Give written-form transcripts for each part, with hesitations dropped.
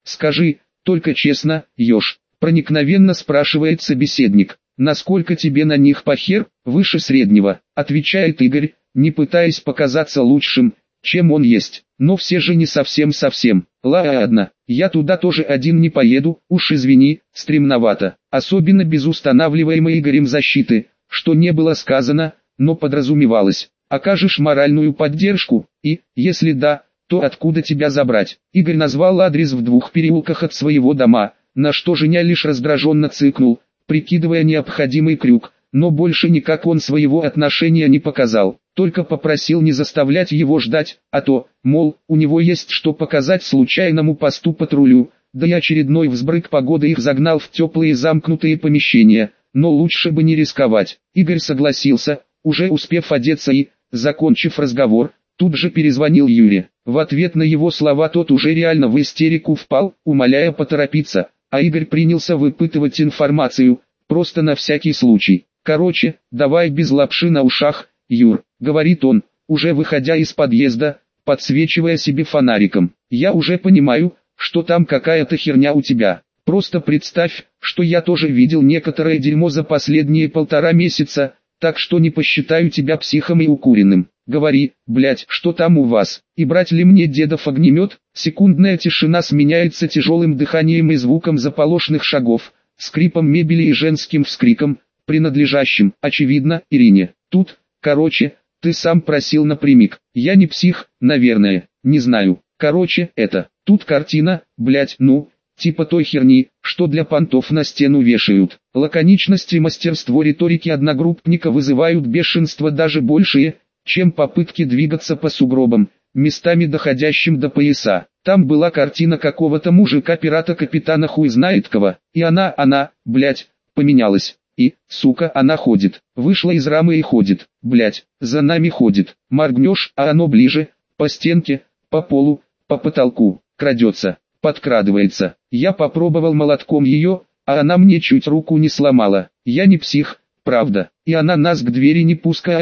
Скажи, только честно, Ёж, проникновенно спрашивает собеседник. Насколько тебе на них похер? Выше среднего, отвечает Игорь, не пытаясь показаться лучшим, чем он есть. Но все же не совсем. Ладно, я туда тоже один не поеду, уж извини, стремновато. Особенно без устанавливаемой Игорем защиты, что не было сказано, но подразумевалось. Окажешь моральную поддержку, и, если да, то откуда тебя забрать? Игорь назвал адрес в 2 переулках от своего дома, на что Женя лишь раздраженно цыкнул, прикидывая необходимый крюк, но больше никак он своего отношения не показал, только попросил не заставлять его ждать, а то, мол, у него есть что показать случайному посту патрулю, да и очередной взбрык погоды их загнал в теплые замкнутые помещения, но лучше бы не рисковать. Игорь согласился, уже успев одеться и, закончив разговор, тут же перезвонил Юре. В ответ на его слова тот уже реально в истерику впал, умоляя поторопиться, а Игорь принялся выпытывать информацию, просто на всякий случай. «Короче, давай без лапши на ушах, Юр», — говорит он, уже выходя из подъезда, подсвечивая себе фонариком. «Я уже понимаю, что там какая-то херня у тебя. Просто представь, что я тоже видел некоторое дерьмо за последние 1,5 месяца, так что не посчитаю тебя психом и укуренным. Говори, блять, что там у вас, и брать ли мне дедов огнемет?» Секундная тишина сменяется тяжелым дыханием и звуком заполошных шагов, скрипом мебели и женским вскриком, принадлежащим, очевидно, Ирине. «Тут, короче, ты сам просил напрямик. Я не псих, наверное, не знаю. Короче, это, тут картина, блять, ну, типа той херни, что для понтов на стену вешают». Лаконичность и мастерство риторики одногруппника вызывают бешенство даже большее, чем попытки двигаться по сугробам, местами доходящим до пояса. Там была картина какого-то мужика-пирата капитана хуй знает кого, и она, блять, поменялась. И, сука, она ходит, вышла из рамы и ходит, блять, за нами ходит. Моргнешь, а оно ближе, по стенке, по полу, по потолку, крадется, подкрадывается. Я попробовал молотком ее, а она мне чуть руку не сломала. Я не псих, правда, и она нас к двери не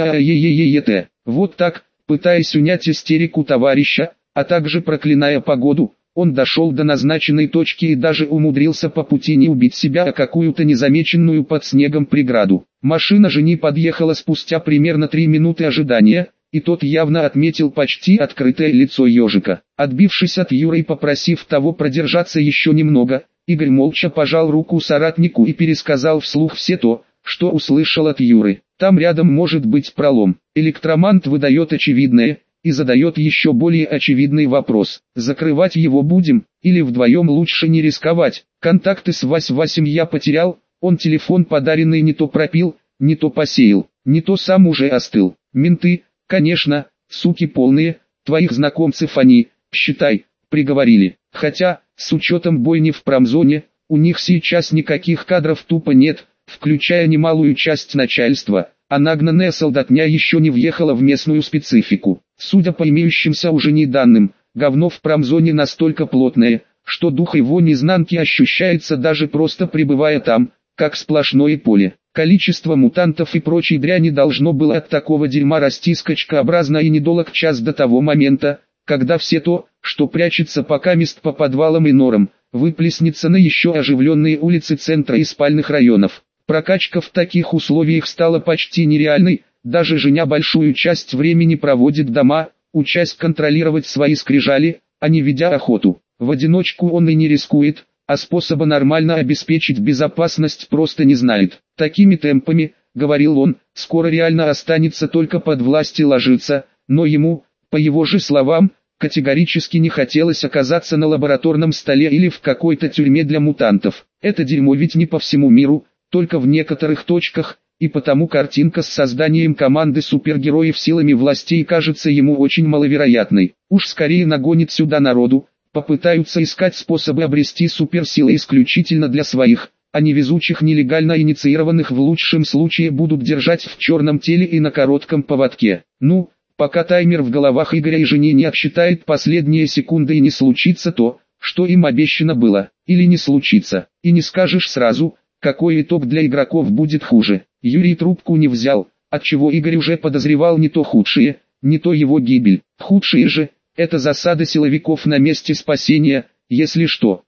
пускает. Вот так, пытаясь унять истерику товарища, а также проклиная погоду, он дошел до назначенной точки и даже умудрился по пути не убить себя о какую-то незамеченную под снегом преграду. Машина жени подъехала спустя примерно 3 минуты ожидания, и тот явно отметил почти открытое лицо ежика. Отбившись от Юры и попросив того продержаться еще немного, Игорь молча пожал руку соратнику и пересказал вслух все то, что услышал от Юры. Там рядом может быть пролом. Электромант выдает очевидное и задает еще более очевидный вопрос. Закрывать его будем, или вдвоем лучше не рисковать? Контакты с Васем я потерял, он телефон подаренный не то пропил, не то посеял, не то сам уже остыл. Менты, конечно, суки полные, твоих знакомцев они, считай, приговорили. Хотя, с учетом бойни в промзоне, у них сейчас никаких кадров тупо нет, включая немалую часть начальства, а нагнанная солдатня еще не въехала в местную специфику. Судя по имеющимся уже не данным, говно в промзоне настолько плотное, что дух его изнанки ощущается даже просто пребывая там, как сплошное поле. Количество мутантов и прочей дряни должно было от такого дерьма расти скачкообразно и недолг час до того момента, когда все то, что прячется покамест по подвалам и норам, выплеснется на еще оживленные улицы центра и спальных районов. Прокачка в таких условиях стала почти нереальной, даже Женя большую часть времени проводит дома, учась контролировать свои скрижали, а не ведя охоту. В одиночку он и не рискует, а способа нормально обеспечить безопасность просто не знает. Такими темпами, говорил он, скоро реально останется только под властью ложиться, но ему, по его же словам, категорически не хотелось оказаться на лабораторном столе или в какой-то тюрьме для мутантов. Это дерьмо ведь не по всему миру, только в некоторых точках, и потому картинка с созданием команды супергероев силами властей кажется ему очень маловероятной. Уж скорее нагонит сюда народу, попытаются искать способы обрести суперсилы исключительно для своих, а невезучих нелегально инициированных в лучшем случае будут держать в черном теле и на коротком поводке. Ну, пока таймер в головах Игоря и Жени не отсчитает последние секунды и не случится то, что им обещано было, или не случится, и не скажешь сразу, какой итог для игроков будет хуже. Юрий трубку не взял, отчего Игорь уже подозревал не то худшее, не то его гибель. Худшее же, это засада силовиков на месте спасения, если что.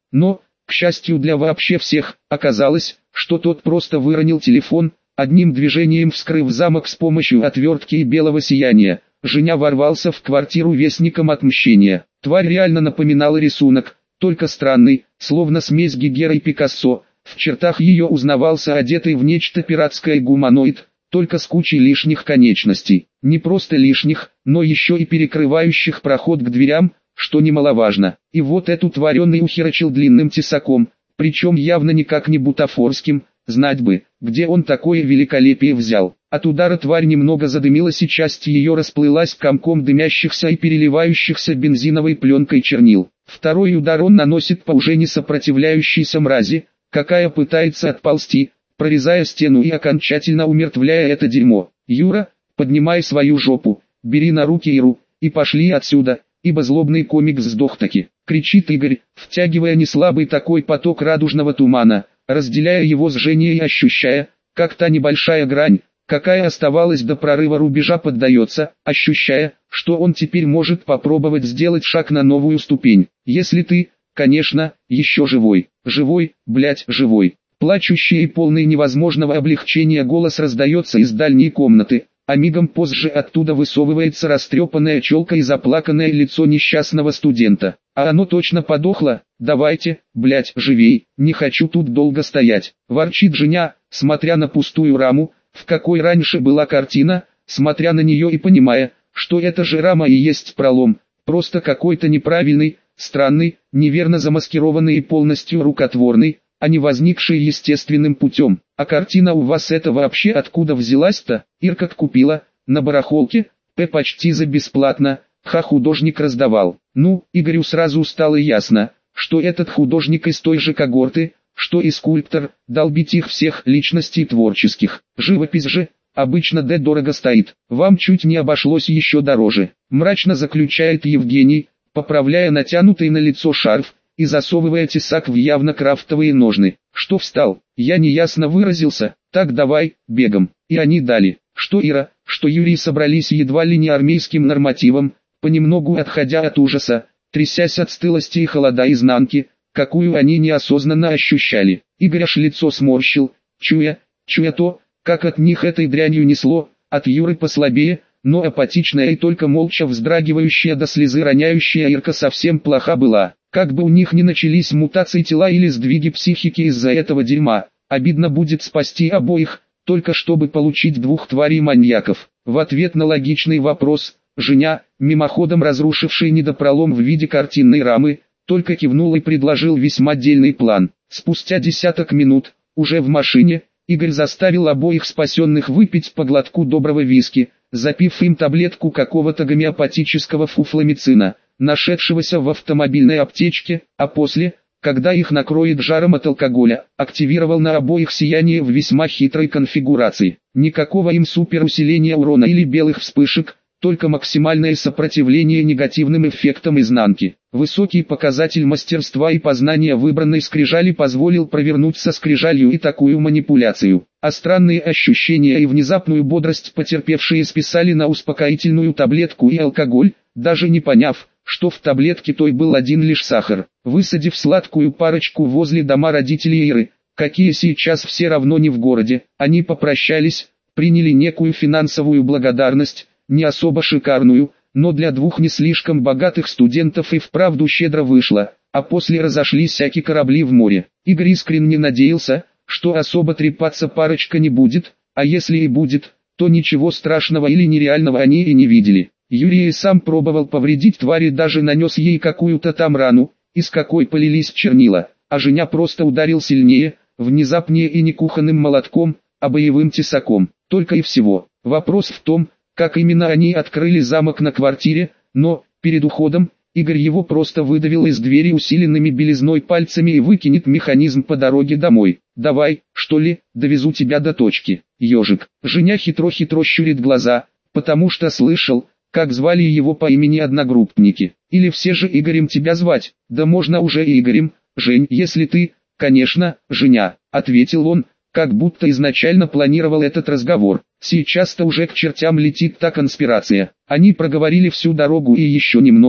Но, к счастью для вообще всех, оказалось, что тот просто выронил телефон, одним движением вскрыв замок с помощью отвертки и белого сияния. Женя ворвался в квартиру вестником отмщения. Тварь реально напоминала рисунок, только странный, словно смесь Гигера и Пикассо. В чертах ее узнавался одетый в нечто пиратское гуманоид, только с кучей лишних конечностей. Не просто лишних, но еще и перекрывающих проход к дверям, что немаловажно. И вот эту тварь он и ухерачил длинным тесаком, причем явно никак не бутафорским, знать бы, где он такое великолепие взял. От удара тварь немного задымилась, и часть ее расплылась комком дымящихся и переливающихся бензиновой пленкой чернил. Второй удар он наносит по уже не сопротивляющейся мрази, какая пытается отползти, прорезая стену и окончательно умертвляя это дерьмо. «Юра, поднимай свою жопу, бери на руки Иру, и пошли отсюда, ибо злобный комик сдох-таки», кричит Игорь, втягивая неслабый такой поток радужного тумана, разделяя его с Женей и ощущая, как та небольшая грань, какая оставалась до прорыва рубежа, поддается, ощущая, что он теперь может попробовать сделать шаг на новую ступень. «Если ты, конечно, еще живой, блять, живой». Плачущий и полный невозможного облегчения голос раздается из дальней комнаты, а мигом позже оттуда высовывается растрепанная челка и заплаканное лицо несчастного студента. «А оно точно подохло? Давайте, блять, живей, не хочу тут долго стоять», ворчит Женя, смотря на пустую раму, в какой раньше была картина, смотря на нее и понимая, что эта же рама и есть пролом, просто какой-то неправильный, странный, неверно замаскированный и полностью рукотворный, а не возникший естественным путем. «А картина у вас это вообще откуда взялась-то?» «Ирка купила, на барахолке, почти за бесплатно, художник раздавал». Ну, Игорю сразу стало ясно, что этот художник из той же когорты, что и скульптор, долбить их всех личностей творческих. Живопись же, обычно дорого стоит, вам чуть не обошлось еще дороже, мрачно заключает Евгений, поправляя натянутый на лицо шарф, и засовывая тесак в явно крафтовые ножны. «Что встал? Я неясно выразился, так давай, бегом». И они дали, что Ира, что Юрий собрались едва ли не армейским нормативом, понемногу отходя от ужаса, трясясь от стылости и холода изнанки, какую они неосознанно ощущали. Игорь аж лицо сморщил, чуя то, как от них этой дрянью несло, от Юры послабее, но апатичная и только молча вздрагивающая до слезы роняющая Ирка совсем плоха была. Как бы у них ни начались мутации тела или сдвиги психики из-за этого дерьма, обидно будет спасти обоих, только чтобы получить двух тварей-маньяков. В ответ на логичный вопрос, Женя, мимоходом разрушивший недопролом в виде картинной рамы, только кивнул и предложил весьма дельный план. Спустя десяток минут, уже в машине, Игорь заставил обоих спасенных выпить по глотку доброго виски, запив им таблетку какого-то гомеопатического фуфломицина, нашедшегося в автомобильной аптечке, а после, когда их накроет жаром от алкоголя, активировал на обоих сияние в весьма хитрой конфигурации. Никакого им суперусиления урона или белых вспышек, только максимальное сопротивление негативным эффектам изнанки. Высокий показатель мастерства и познания выбранной скрижали позволил провернуть со скрижалью и такую манипуляцию. А странные ощущения и внезапную бодрость потерпевшие списали на успокоительную таблетку и алкоголь, даже не поняв, что в таблетке той был один лишь сахар. Высадив сладкую парочку возле дома родителей Иры, какие сейчас все равно не в городе, они попрощались, приняли некую финансовую благодарность, не особо шикарную, но для двух не слишком богатых студентов и вправду щедро вышло, а после разошлись всякие корабли в море. Игорь искренне надеялся, что особо трепаться парочка не будет, а если и будет, то ничего страшного или нереального они и не видели. Юрий и сам пробовал повредить твари, даже нанес ей какую-то там рану, из какой полились чернила, а Женя просто ударил сильнее, внезапнее и не кухонным молотком, а боевым тесаком, только и всего. Вопрос в том, как именно они открыли замок на квартире, но, перед уходом, Игорь его просто выдавил из двери усиленными белизной пальцами и выкинет механизм по дороге домой. «Давай, что ли, довезу тебя до точки, ежик». Женя хитро-хитро щурит глаза, потому что слышал, как звали его по имени одногруппники. «Или все же Игорем тебя звать?» «Да можно уже и Игорем, Жень, если ты, конечно, Женя», ответил он, как будто изначально планировал этот разговор. Сейчас-то уже к чертям летит та конспирация. Они проговорили всю дорогу и еще немного,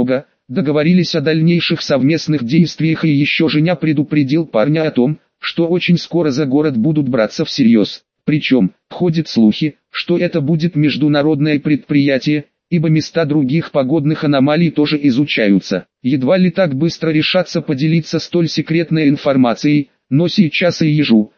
Договорились о дальнейших совместных действиях, и еще Женя предупредил парня о том, что очень скоро за город будут браться всерьез. Причем, ходят слухи, что это будет международное предприятие, ибо места других погодных аномалий тоже изучаются. Едва ли так быстро решатся поделиться столь секретной информацией, но сейчас и ежу,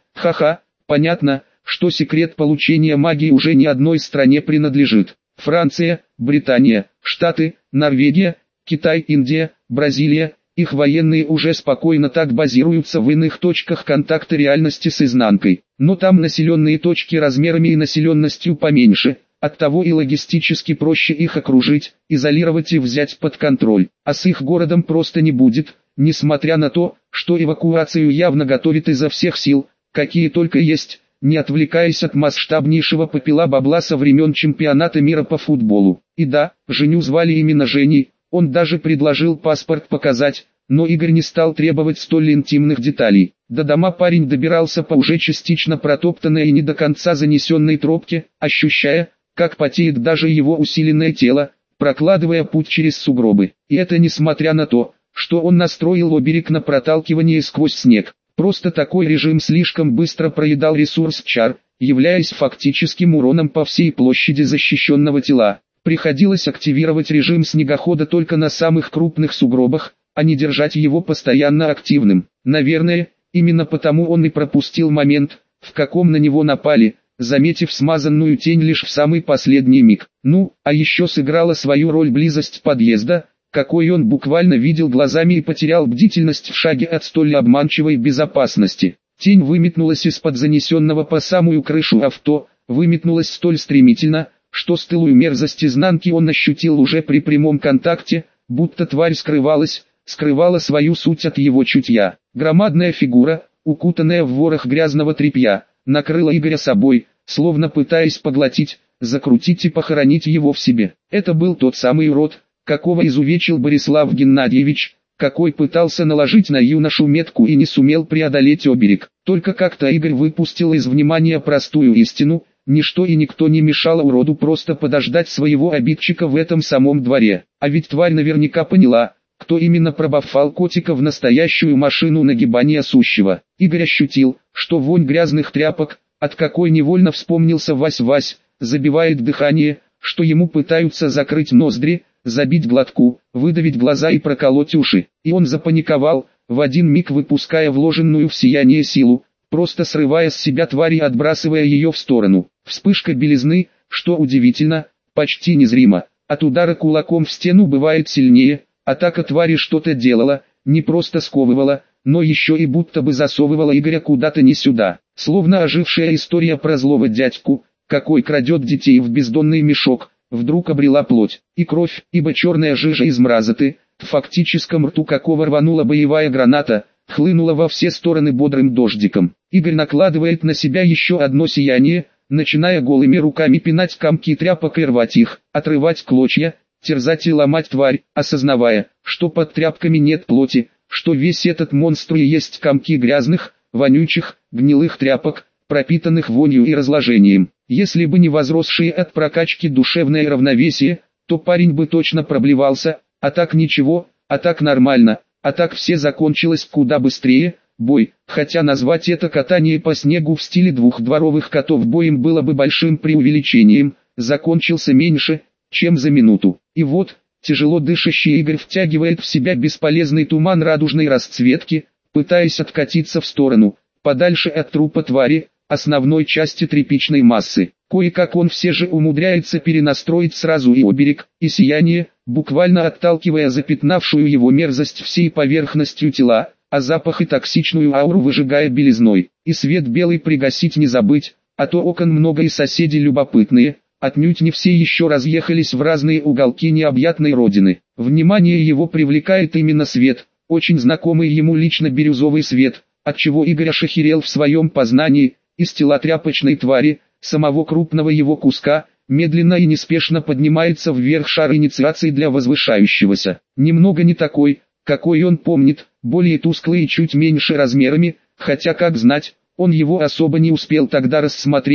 понятно, что секрет получения магии уже ни одной стране принадлежит. Франция, Британия, Штаты, Норвегия, Китай, Индия, Бразилия, их военные уже спокойно так базируются в иных точках контакта реальности с изнанкой. Но там населенные точки размерами и населенностью поменьше, оттого и логистически проще их окружить, изолировать и взять под контроль. А с их городом просто не будет, несмотря на то, что эвакуацию явно готовит изо всех сил, какие только есть, не отвлекаясь от масштабнейшего попела бабла со времен чемпионата мира по футболу. И да, Женю звали именно Женей, он даже предложил паспорт показать, но Игорь не стал требовать столь интимных деталей. До дома парень добирался по уже частично протоптанной и не до конца занесенной тропке, ощущая, как потеет даже его усиленное тело, прокладывая путь через сугробы. И это несмотря на то, что он настроил оберег на проталкивание сквозь снег. Просто такой режим слишком быстро проедал ресурс чар, являясь фактическим уроном по всей площади защищенного тела. Приходилось активировать режим снегохода только на самых крупных сугробах, а не держать его постоянно активным. Наверное, именно потому он и пропустил момент, в каком на него напали, заметив смазанную тень лишь в самый последний миг. Ну, а еще сыграла свою роль близость подъезда, какой он буквально видел глазами, и потерял бдительность в шаге от столь обманчивой безопасности. Тень выметнулась из-под занесенного по самую крышу авто, выметнулась столь стремительно, что стылую мерзость изнанки он ощутил уже при прямом контакте, будто тварь скрывала свою суть от его чутья. Громадная фигура, укутанная в ворох грязного тряпья, накрыла Игоря собой, словно пытаясь поглотить, закрутить и похоронить его в себе. Это был тот самый урод, какого изувечил Борислав Геннадьевич, какой пытался наложить на юношу метку и не сумел преодолеть оберег. Только как-то Игорь выпустил из внимания простую истину: ничто и никто не мешало уроду просто подождать своего обидчика в этом самом дворе. А ведь тварь наверняка поняла, кто именно пробафал котика в настоящую машину нагибания сущего. Игорь ощутил, что вонь грязных тряпок, от какой невольно вспомнился Вась-Вась, забивает дыхание, что ему пытаются закрыть ноздри, забить глотку, выдавить глаза и проколоть уши. И он запаниковал, в один миг выпуская вложенную в сияние силу, просто срывая с себя тварь и отбрасывая ее в сторону. Вспышка белизны, что удивительно, почти незримо. От удара кулаком в стену бывает сильнее. Атака твари что-то делала, не просто сковывала, но еще и будто бы засовывала Игоря куда-то не сюда. Словно ожившая история про злого дядьку, какой крадет детей в бездонный мешок, вдруг обрела плоть и кровь, ибо черная жижа из мразоты, в фактическом рту какого рванула боевая граната, хлынула во все стороны бодрым дождиком. Игорь накладывает на себя еще одно сияние, начиная голыми руками пинать комки тряпок и рвать их, отрывать клочья, терзать и ломать тварь, осознавая, что под тряпками нет плоти, что весь этот монстр и есть комки грязных, вонючих, гнилых тряпок, пропитанных вонью и разложением. Если бы не возросшее от прокачки душевное равновесие, то парень бы точно проблевался, а так ничего, а так нормально, а так все закончилось куда быстрее. Бой, хотя назвать это катание по снегу в стиле двухдворовых котов боем было бы большим преувеличением, закончился меньше, чем за минуту. И вот, тяжело дышащий Игорь втягивает в себя бесполезный туман радужной расцветки, пытаясь откатиться в сторону, подальше от трупа твари, основной части тряпичной массы. Кое-как он все же умудряется перенастроить сразу и оберег, и сияние, буквально отталкивая запятнавшую его мерзость всей поверхностью тела, а запах и токсичную ауру выжигая белизной. И свет белый пригасить не забыть, а то окон много и соседи любопытные, отнюдь не все еще разъехались в разные уголки необъятной родины. Внимание его привлекает именно свет, очень знакомый ему лично бирюзовый свет, отчего Игорь ошахерел в своем познании. Из тела тряпочной твари, самого крупного его куска, медленно и неспешно поднимается вверх шар инициации для возвышающегося. Немного не такой, какой он помнит, более тусклый и чуть меньше размерами, хотя как знать, он его особо не успел тогда рассмотреть,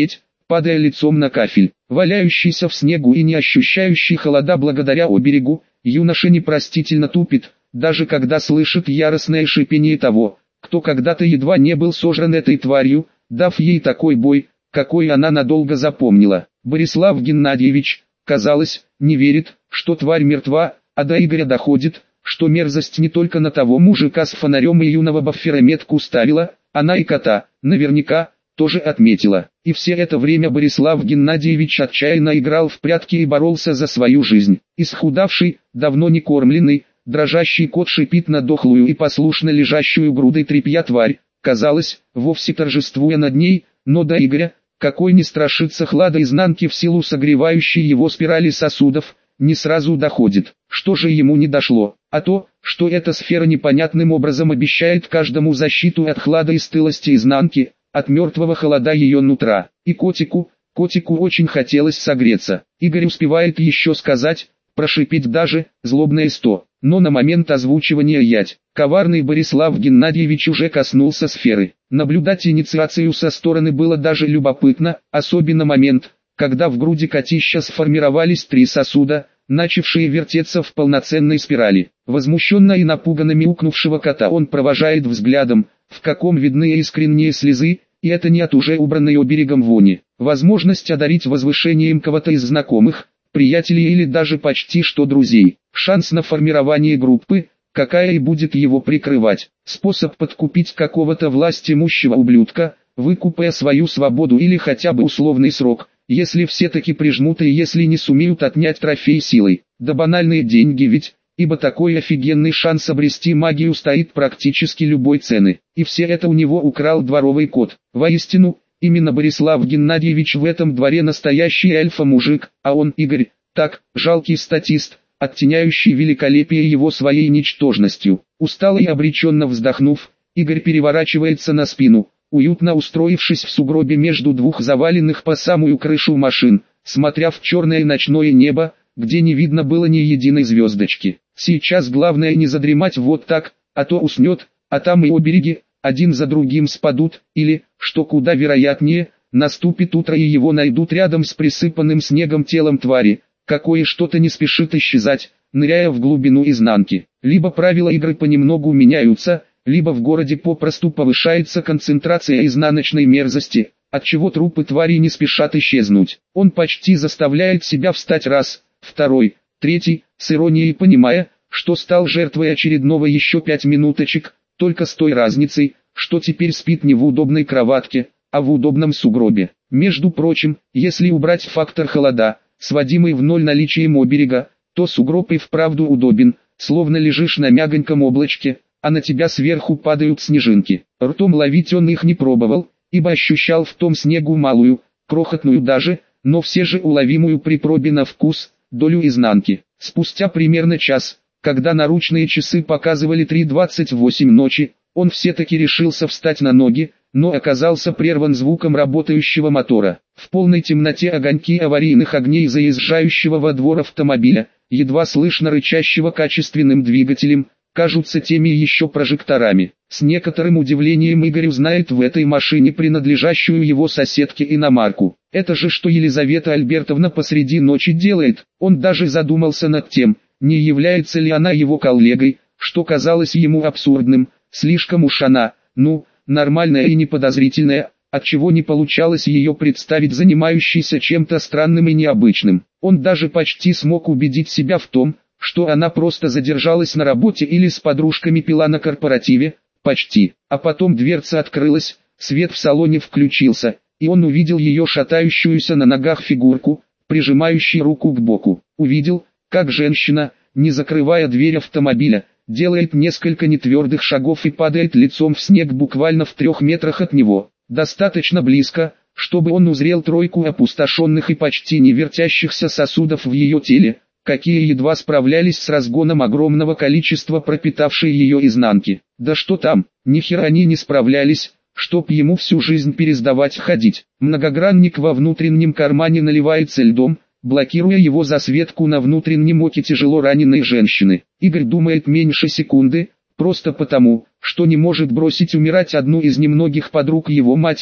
падая лицом на кафель. Валяющийся в снегу и не ощущающий холода благодаря оберегу, юноша непростительно тупит, даже когда слышит яростное шипение того, кто когда-то едва не был сожран этой тварью, дав ей такой бой, какой она надолго запомнила. Борислав Геннадьевич, казалось, не верит, что тварь мертва, а до Игоря доходит, что мерзость не только на того мужика с фонарем и юного Баффера метку ставила, она и кота, наверняка, тоже отметила. И все это время Борислав Геннадьевич отчаянно играл в прятки и боролся за свою жизнь. Исхудавший, давно не кормленный, дрожащий кот шипит на дохлую и послушно лежащую грудой тряпья тварь, казалось, вовсе торжествуя над ней, но до Игоря, какой не страшится хлада изнанки в силу согревающей его спирали сосудов, не сразу доходит, что же ему не дошло, а то, что эта сфера непонятным образом обещает каждому защиту от хлада и стылости изнанки, от мертвого холода ее нутра. И котику очень хотелось согреться. Игорь успевает еще сказать, прошипеть даже, злобное 100. Но на момент озвучивания ять, коварный Борислав Геннадьевич уже коснулся сферы. Наблюдать инициацию со стороны было даже любопытно, особенно момент, когда в груди котища сформировались 3 сосуда, начавшие вертеться в полноценной спирали. Возмущенно и напуганно мяукнувшего кота он провожает взглядом, в каком видны искренние слезы, и это не от уже убранной оберегом вони. Возможность одарить возвышением кого-то из знакомых, приятелей или даже почти что друзей. Шанс на формирование группы, какая и будет его прикрывать. Способ подкупить какого-то властимущего ублюдка, выкупая свою свободу или хотя бы условный срок, если все таки прижмут и если не сумеют отнять трофей силой. Да банальные деньги ведь, ибо такой офигенный шанс обрести магию стоит практически любой цены. И все это у него украл дворовый кот. Воистину, именно Борислав Геннадьевич в этом дворе настоящий альфа-мужик, а он, Игорь, так, жалкий статист, оттеняющий великолепие его своей ничтожностью. Устало и обреченно вздохнув, Игорь переворачивается на спину, уютно устроившись в сугробе между двух заваленных по самую крышу машин, смотря в черное ночное небо, где не видно было ни единой звездочки. Сейчас главное не задремать вот так, а то уснет, а там и обереги, один за другим спадут, или, что куда вероятнее, наступит утро и его найдут рядом с присыпанным снегом телом твари, какое что-то не спешит исчезать, ныряя в глубину изнанки. Либо правила игры понемногу меняются, либо в городе попросту повышается концентрация изнаночной мерзости, отчего трупы твари не спешат исчезнуть. Он почти заставляет себя встать раз, второй, третий, с иронией понимая, что стал жертвой очередного еще 5 минуточек, только с той разницей, что теперь спит не в удобной кроватке, а в удобном сугробе. Между прочим, если убрать фактор холода, сводимый в ноль наличием оберега, то сугроб и вправду удобен, словно лежишь на мягоньком облачке, а на тебя сверху падают снежинки. Ртом ловить он их не пробовал, ибо ощущал в том снегу малую, крохотную даже, но все же уловимую при пробе на вкус, долю изнанки. Спустя примерно час, когда наручные часы показывали 3:28 ночи, он все-таки решился встать на ноги, но оказался прерван звуком работающего мотора. В полной темноте огоньки аварийных огней заезжающего во двор автомобиля, едва слышно рычащего качественным двигателем, кажутся теми еще прожекторами. С некоторым удивлением Игорь узнает в этой машине принадлежащую его соседке иномарку. Это же что Елизавета Альбертовна посреди ночи делает? Он даже задумался над тем, не является ли она его коллегой, что казалось ему абсурдным, слишком уж она, нормальная и неподозрительная, отчего не получалось ее представить занимающейся чем-то странным и необычным. Он даже почти смог убедить себя в том, что она просто задержалась на работе или с подружками пила на корпоративе, почти. А потом дверца открылась, свет в салоне включился, и он увидел ее шатающуюся на ногах фигурку, прижимающую руку к боку. Увидел, как женщина, не закрывая дверь автомобиля, делает несколько нетвердых шагов и падает лицом в снег буквально в 3 метрах от него. Достаточно близко, чтобы он узрел тройку опустошенных и почти не вертящихся сосудов в ее теле, какие едва справлялись с разгоном огромного количества пропитавшей ее изнанки. Да что там, ни хера они не справлялись, чтоб ему всю жизнь пересдавать ходить. Многогранник во внутреннем кармане наливается льдом, блокируя его засветку на внутреннем оке тяжело раненой женщины. Игорь думает меньше секунды, просто потому, что не может бросить умирать одну из немногих подруг его матери,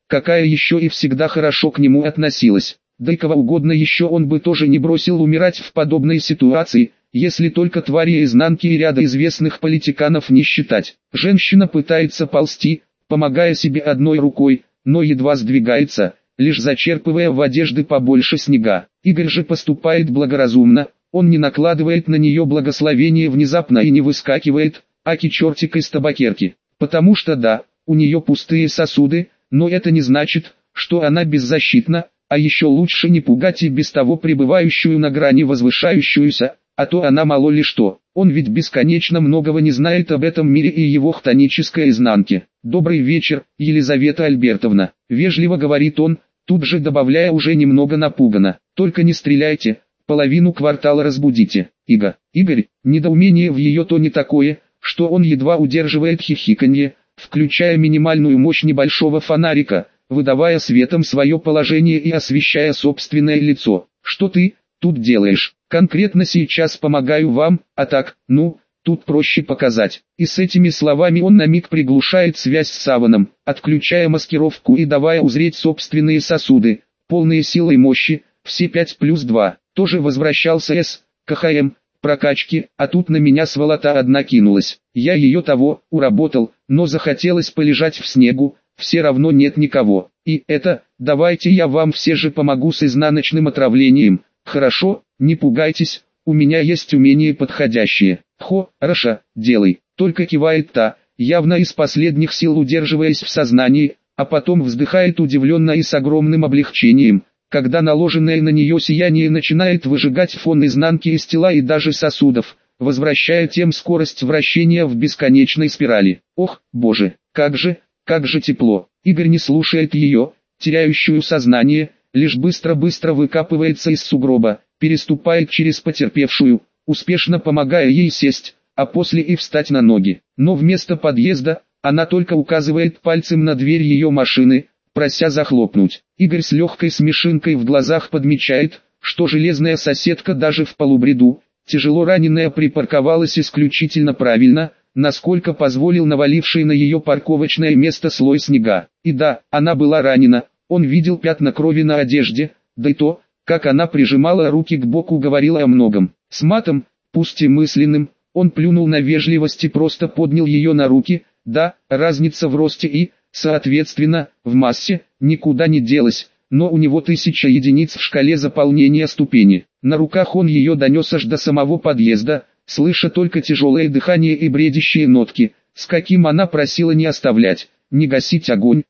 какая еще и всегда хорошо к нему относилась. Да и кого угодно еще он бы тоже не бросил умирать в подобной ситуации, если только твари изнанки и ряда известных политиканов не считать. Женщина пытается ползти, помогая себе одной рукой, но едва сдвигается, лишь зачерпывая в одежды побольше снега. Игорь же поступает благоразумно, он не накладывает на нее благословение внезапно и не выскакивает, аки чертик из табакерки. Потому что да, у нее пустые сосуды, но это не значит, что она беззащитна, а еще лучше не пугать и без того пребывающую на грани возвышающуюся, а то она мало ли что. Он ведь бесконечно многого не знает об этом мире и его хтонической изнанке. «Добрый вечер, Елизавета Альбертовна», — вежливо говорит он, тут же добавляя уже немного напуганно. «Только не стреляйте, половину квартала разбудите». Игорь, недоумение в ее тоне такое, что он едва удерживает хихиканье, включая минимальную мощь небольшого фонарика, выдавая светом свое положение и освещая собственное лицо. «Что ты тут делаешь? Конкретно сейчас помогаю вам, а так, тут проще показать». И с этими словами он на миг приглушает связь с саваном, отключая маскировку и давая узреть собственные сосуды, полные силы и мощи, все 5+2. Тоже возвращался КХМ, прокачки, а тут на меня сволота одна кинулась. Я ее уработал, но захотелось полежать в снегу, все равно нет никого. И давайте я вам все же помогу с изнаночным отравлением. Хорошо, не пугайтесь, у меня есть умение подходящее. Хорошо, делай. Только кивает та, явно из последних сил удерживаясь в сознании, а потом вздыхает удивленно и с огромным облегчением, когда наложенное на нее сияние начинает выжигать фон изнанки из тела и даже сосудов, возвращая тем скорость вращения в бесконечной спирали. Ох, боже, как же тепло. Игорь не слушает ее, теряющую сознание, лишь быстро-быстро выкапывается из сугроба, переступает через потерпевшую, успешно помогая ей сесть, а после и встать на ноги. Но вместо подъезда, она только указывает пальцем на дверь ее машины, прося захлопнуть. Игорь с легкой смешинкой в глазах подмечает, что железная соседка даже в полубреду, тяжело раненая, припарковалась исключительно правильно, насколько позволил наваливший на ее парковочное место слой снега. И да, она была ранена, он видел пятна крови на одежде, да и то, как она прижимала руки к боку, говорила о многом. С матом, пусть и мысленным, он плюнул на вежливость и просто поднял ее на руки. Да, разница в росте и, соответственно, в массе, никуда не делась, но у него 1000 единиц в шкале заполнения ступени. На руках он ее донес аж до самого подъезда, слыша только тяжелое дыхание и бредящие нотки, с каким она просила не оставлять, не гасить огонь,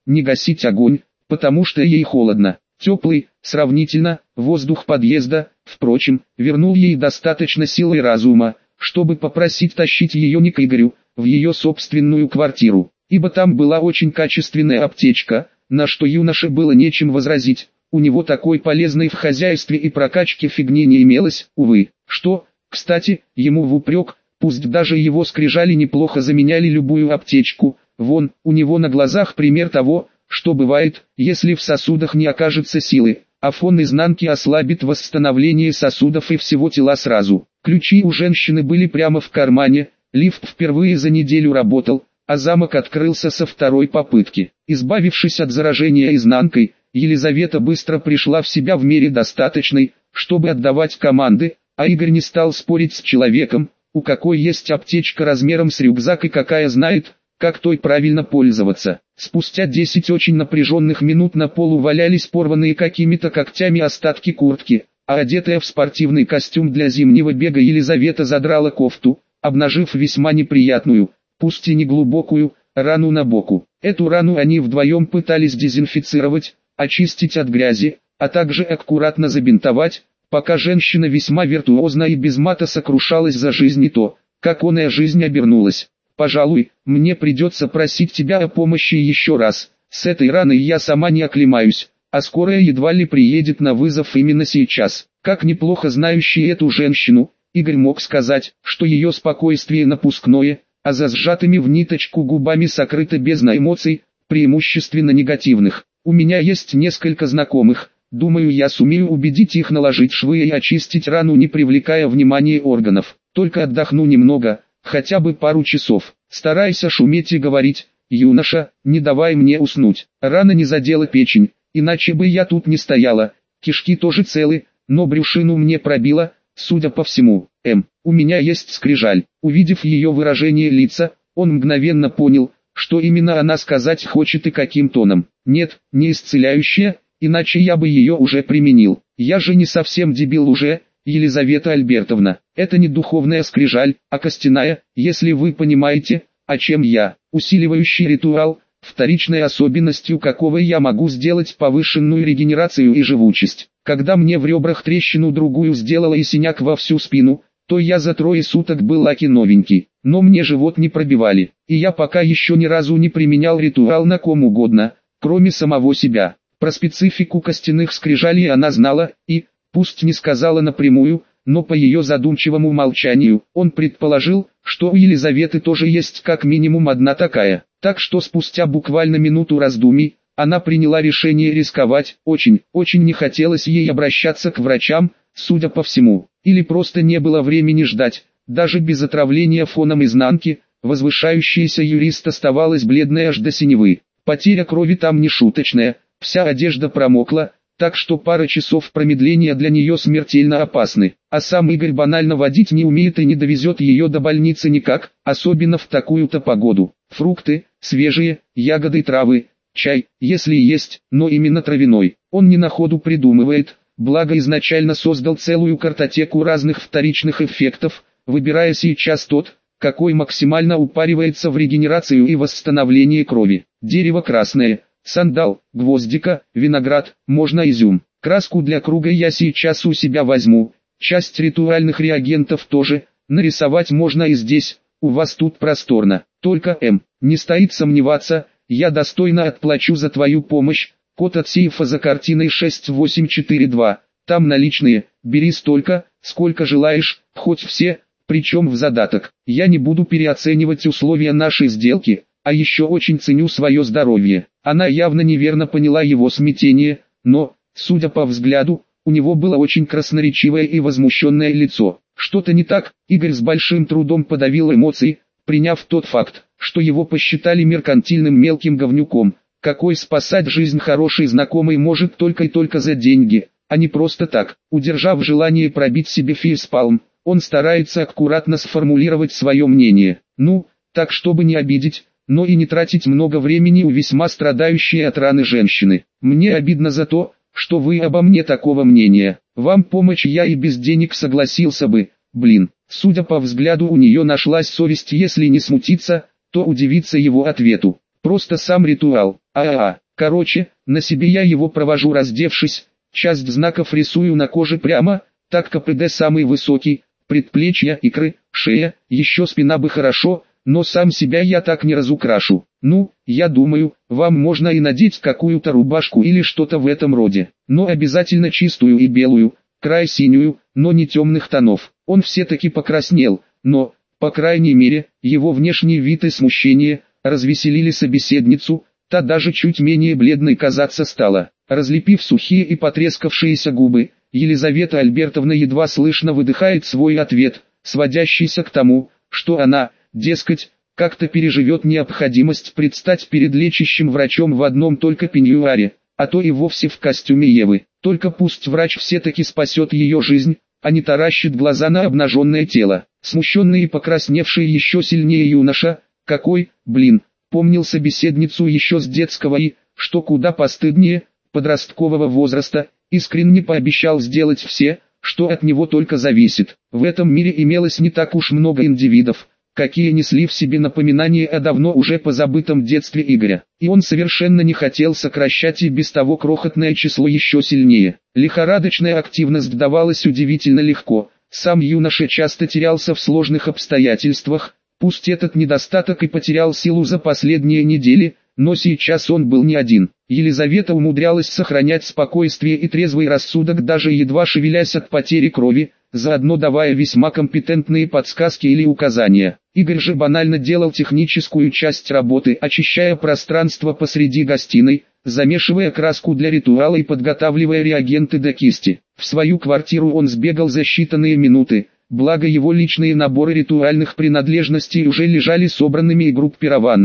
потому что ей холодно. Теплый, сравнительно, воздух подъезда, впрочем, вернул ей достаточно силы и разума, чтобы попросить тащить ее не к Игорю, в ее собственную квартиру, ибо там была очень качественная аптечка, на что юноше было нечем возразить. У него такой полезной в хозяйстве и прокачке фигни не имелось, увы, что, кстати, ему в упрек, пусть даже его скрижали неплохо заменяли любую аптечку. Вон, у него на глазах пример того, что бывает, если в сосудах не окажется силы, а фон изнанки ослабит восстановление сосудов и всего тела сразу. Ключи у женщины были прямо в кармане, лифт впервые за неделю работал, а замок открылся со второй попытки. Избавившись от заражения изнанкой, Елизавета быстро пришла в себя в мере достаточной, чтобы отдавать команды, а Игорь не стал спорить с человеком, у какой есть аптечка размером с рюкзак и какая знает, как той правильно пользоваться. Спустя 10 очень напряженных минут на полу валялись порванные какими-то когтями остатки куртки, а одетая в спортивный костюм для зимнего бега Елизавета задрала кофту, обнажив весьма неприятную, пусть и не глубокую, рану на боку. Эту рану они вдвоем пытались дезинфицировать, очистить от грязи, а также аккуратно забинтовать, пока женщина весьма виртуозно и без мата сокрушалась за жизнь и то, как оная жизнь обернулась. «Пожалуй, мне придется просить тебя о помощи еще раз, с этой раной я сама не оклемаюсь, а скорая едва ли приедет на вызов именно сейчас». Как неплохо знающий эту женщину, Игорь мог сказать, что ее спокойствие напускное, а за сжатыми в ниточку губами сокрыта бездна эмоций, преимущественно негативных. «У меня есть несколько знакомых, думаю, я сумею убедить их наложить швы и очистить рану, не привлекая внимания органов. Только отдохну немного, хотя бы пару часов. Старайся шуметь и говорить, юноша, не давай мне уснуть. Рана не задела печень, иначе бы я тут не стояла. Кишки тоже целы, но брюшину мне пробило, судя по всему. У меня есть скрижаль». Увидев ее выражение лица, он мгновенно понял, что именно она сказать хочет и каким тоном. «Нет, не исцеляющая, иначе я бы ее уже применил. Я же не совсем дебил уже, Елизавета Альбертовна. Это не духовная скрижаль, а костяная, если вы понимаете, о чем я. Усиливающий ритуал, вторичной особенностью какого я могу сделать повышенную регенерацию и живучесть. Когда мне в ребрах трещину другую сделала и синяк во всю спину, то я за 3 суток был аки новенький, но мне живот не пробивали, и я пока еще ни разу не применял ритуал на ком угодно, кроме самого себя. Про специфику костяных скрижалей она знала, и, пусть не сказала напрямую, но по ее задумчивому молчанию, он предположил, что у Елизаветы тоже есть как минимум одна такая. Так что спустя буквально минуту раздумий, она приняла решение рисковать. Очень не хотелось ей обращаться к врачам, судя по всему, или просто не было времени ждать. Даже без отравления фоном изнанки, возвышающаяся юрист оставалась бледной аж до синевы. Потеря крови там не шуточная, вся одежда промокла, так что пара часов промедления для нее смертельно опасны. А сам Игорь банально водить не умеет и не довезет ее до больницы никак, особенно в такую-то погоду. Фрукты, свежие, ягоды, травы, чай, если есть, но именно травяной, он не на ходу придумывает, благо изначально создал целую картотеку разных вторичных эффектов, выбирая сейчас тот, какой максимально упаривается в регенерацию и восстановление крови. Дерево красное, сандал, гвоздика, виноград, можно изюм. Краску для круга я сейчас у себя возьму, часть ритуальных реагентов тоже, нарисовать можно и здесь, у вас тут просторно. Только не стоит сомневаться, я достойно отплачу за твою помощь. Код от сейфа за картиной 6842, там наличные, бери столько, сколько желаешь, хоть все, причем в задаток. Я не буду переоценивать условия нашей сделки, а еще очень ценю свое здоровье. Она явно неверно поняла его смятение, но, судя по взгляду, у него было очень красноречивое и возмущенное лицо. Что-то не так, Игорь с большим трудом подавил эмоции, приняв тот факт, что его посчитали меркантильным мелким говнюком, какой спасать жизнь хорошей знакомой может только и только за деньги, а не просто так. Удержав желание пробить себе фейспалм, он старается аккуратно сформулировать свое мнение. Ну, так чтобы не обидеть, но и не тратить много времени у весьма страдающей от раны женщины. Мне обидно за то, что вы обо мне такого мнения. Вам помочь я и без денег согласился бы, блин. Судя по взгляду у нее нашлась совесть, если не смутиться, то удивиться его ответу. Просто сам ритуал. Короче, на себе я его провожу раздевшись, часть знаков рисую на коже прямо, так КПД самый высокий, предплечья, икры, шея, еще спина бы хорошо, но сам себя я так не разукрашу. Ну, я думаю, вам можно и надеть какую-то рубашку или что-то в этом роде, но обязательно чистую и белую, край синюю, но не темных тонов. Он все-таки покраснел, но, по крайней мере, его внешний вид и смущение развеселили собеседницу, та даже чуть менее бледной казаться стала. Разлепив сухие и потрескавшиеся губы, Елизавета Альбертовна едва слышно выдыхает свой ответ, сводящийся к тому, что она, дескать, как-то переживет необходимость предстать перед лечащим врачом в одном только пеньюаре, а то и вовсе в костюме Евы. Только пусть врач все-таки спасет ее жизнь, а не таращит глаза на обнаженное тело. Смущенный и покрасневший еще сильнее юноша, какой, помнил собеседницу еще с детского и, что куда постыднее, подросткового возраста, искренне пообещал сделать все, что от него только зависит. В этом мире имелось не так уж много индивидов, какие несли в себе напоминание о давно уже позабытом детстве Игоря. И он совершенно не хотел сокращать и без того крохотное число еще сильнее. Лихорадочная активность давалась удивительно легко. Сам юноша часто терялся в сложных обстоятельствах, пусть этот недостаток и потерял силу за последние недели, но сейчас он был не один. Елизавета умудрялась сохранять спокойствие и трезвый рассудок, даже едва шевелясь от потери крови, заодно давая весьма компетентные подсказки или указания. Игорь же банально делал техническую часть работы, очищая пространство посреди гостиной, замешивая краску для ритуала и подготавливая реагенты до кисти. В свою квартиру он сбегал за считанные минуты, благо его личные наборы ритуальных принадлежностей уже лежали собранными и группированными.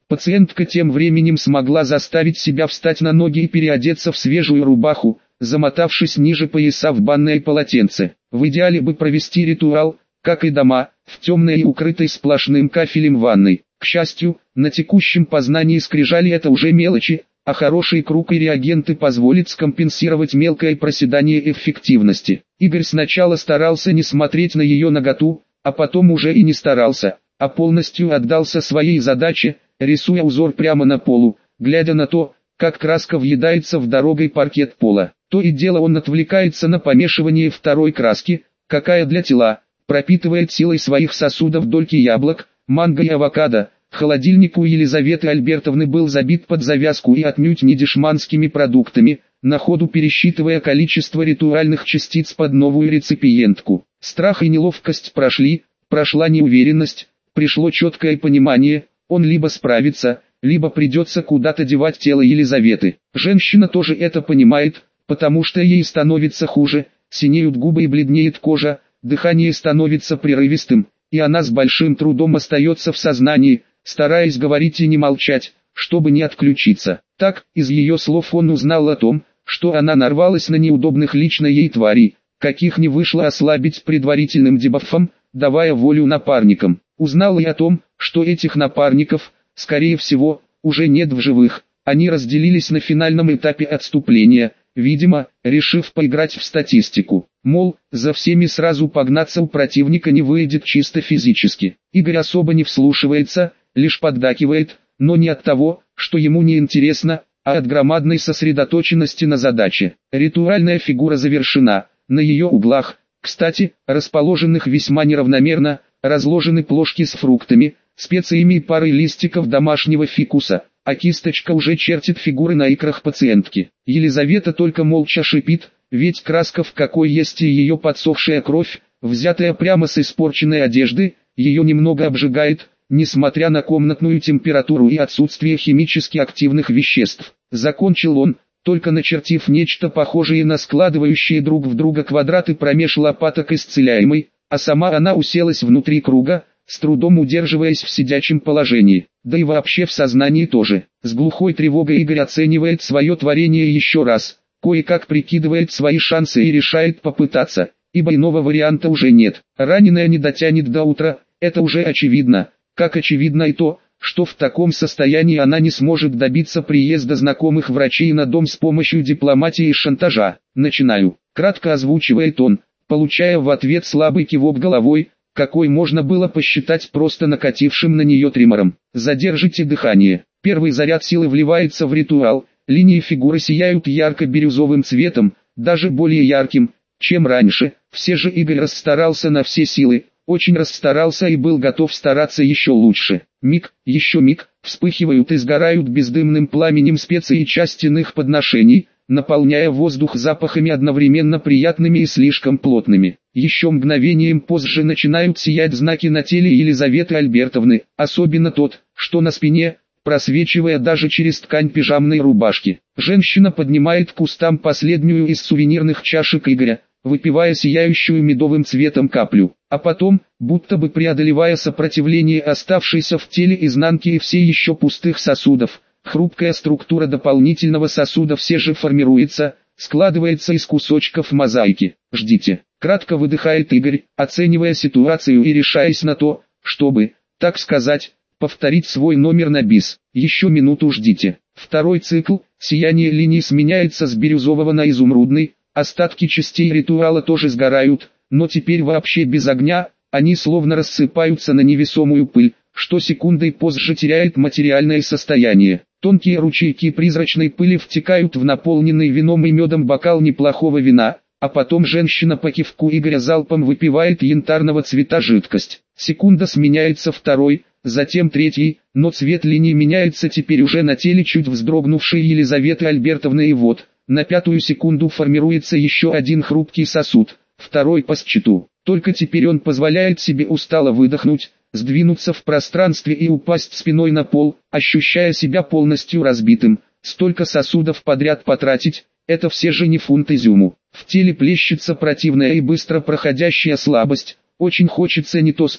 Пациентка тем временем смогла заставить себя встать на ноги и переодеться в свежую рубаху, замотавшись ниже пояса в банное полотенце. В идеале бы провести ритуал, как и дома, в темной и укрытой сплошным кафелем ванной. К счастью, на текущем познании скрижали это уже мелочи, а хороший круг и реагенты позволят скомпенсировать мелкое проседание эффективности. Игорь сначала старался не смотреть на ее наготу, а потом уже и не старался, а полностью отдался своей задаче, рисуя узор прямо на полу, глядя на то, как краска въедается в дорогой паркет пола. То и дело он отвлекается на помешивание второй краски, какая для тела, пропитывает силой своих сосудов дольки яблок, манго и авокадо. Холодильник у Елизаветы Альбертовны был забит под завязку и отнюдь не дешманскими продуктами, на ходу пересчитывая количество ритуальных частиц под новую реципиентку. Страх и неловкость прошла неуверенность, пришло четкое понимание, он либо справится, либо придется куда-то девать тело Елизаветы. Женщина тоже это понимает, потому что ей становится хуже, синеют губы и бледнеет кожа, дыхание становится прерывистым, и она с большим трудом остается в сознании, стараясь говорить и не молчать, чтобы не отключиться. Так, из ее слов он узнал о том, что она нарвалась на неудобных лично ей тварей, каких не вышло ослабить предварительным дебафом, давая волю напарникам. Узнал и о том, что этих напарников, скорее всего, уже нет в живых, они разделились на финальном этапе отступления, видимо, решив поиграть в статистику. Мол, за всеми сразу погнаться у противника не выйдет чисто физически. Игорь особо не вслушивается, лишь поддакивает, но не от того, что ему не интересно, а от громадной сосредоточенности на задаче. Ритуальная фигура завершена, на ее углах, кстати, расположенных весьма неравномерно, разложены плошки с фруктами, специями и парой листиков домашнего фикуса, а кисточка уже чертит фигуры на икрах пациентки. Елизавета только молча шипит, ведь краска, в какой есть и ее подсохшая кровь, взятая прямо с испорченной одежды, ее немного обжигает, несмотря на комнатную температуру и отсутствие химически активных веществ. Закончил он, только начертив нечто похожее на складывающие друг в друга квадраты промеж лопаток исцеляемой, а сама она уселась внутри круга, с трудом удерживаясь в сидячем положении, да и вообще в сознании тоже. С глухой тревогой Игорь оценивает свое творение еще раз, кое-как прикидывает свои шансы и решает попытаться, ибо иного варианта уже нет. Раненая не дотянет до утра, это уже очевидно, как очевидно и то, что в таком состоянии она не сможет добиться приезда знакомых врачей на дом с помощью дипломатии и шантажа. «Начинаю», — кратко озвучивает он, получая в ответ слабый кивок головой, какой можно было посчитать просто накатившим на нее тремором. «Задержите дыхание». Первый заряд силы вливается в ритуал, линии фигуры сияют ярко-бирюзовым цветом, даже более ярким, чем раньше. Все же Игорь расстарался на все силы, очень расстарался и был готов стараться еще лучше. Миг, еще миг, вспыхивают и сгорают бездымным пламенем специи и часть иных подношений, наполняя воздух запахами одновременно приятными и слишком плотными. Еще мгновением позже начинают сиять знаки на теле Елизаветы Альбертовны, особенно тот, что на спине, просвечивая даже через ткань пижамной рубашки. Женщина поднимает к устам последнюю из сувенирных чашек Игоря, выпивая сияющую медовым цветом каплю, а потом, будто бы преодолевая сопротивление оставшейся в теле изнанки и все еще пустых сосудов, хрупкая структура дополнительного сосуда все же формируется, складывается из кусочков мозаики. «Ждите», — кратко выдыхает Игорь, оценивая ситуацию и решаясь на то, чтобы, так сказать, повторить свой номер на бис. «Еще минуту ждите». Второй цикл, сияние линий сменяется с бирюзового на изумрудный, остатки частей ритуала тоже сгорают, но теперь вообще без огня, они словно рассыпаются на невесомую пыль, что секундой позже теряет материальное состояние. Тонкие ручейки призрачной пыли втекают в наполненный вином и медом бокал неплохого вина, а потом женщина по кивку Игоря залпом выпивает янтарного цвета жидкость. Секунда сменяется второй, затем третий, но цвет линий меняется теперь уже на теле чуть вздрогнувшей Елизаветы Альбертовны, и вот, на пятую секунду формируется еще один хрупкий сосуд, второй по счету. Только теперь он позволяет себе устало выдохнуть, сдвинуться в пространстве и упасть спиной на пол, ощущая себя полностью разбитым. Столько сосудов подряд потратить, это все же не фунт изюму. В теле плещется противная и быстро проходящая слабость, очень хочется не то спать,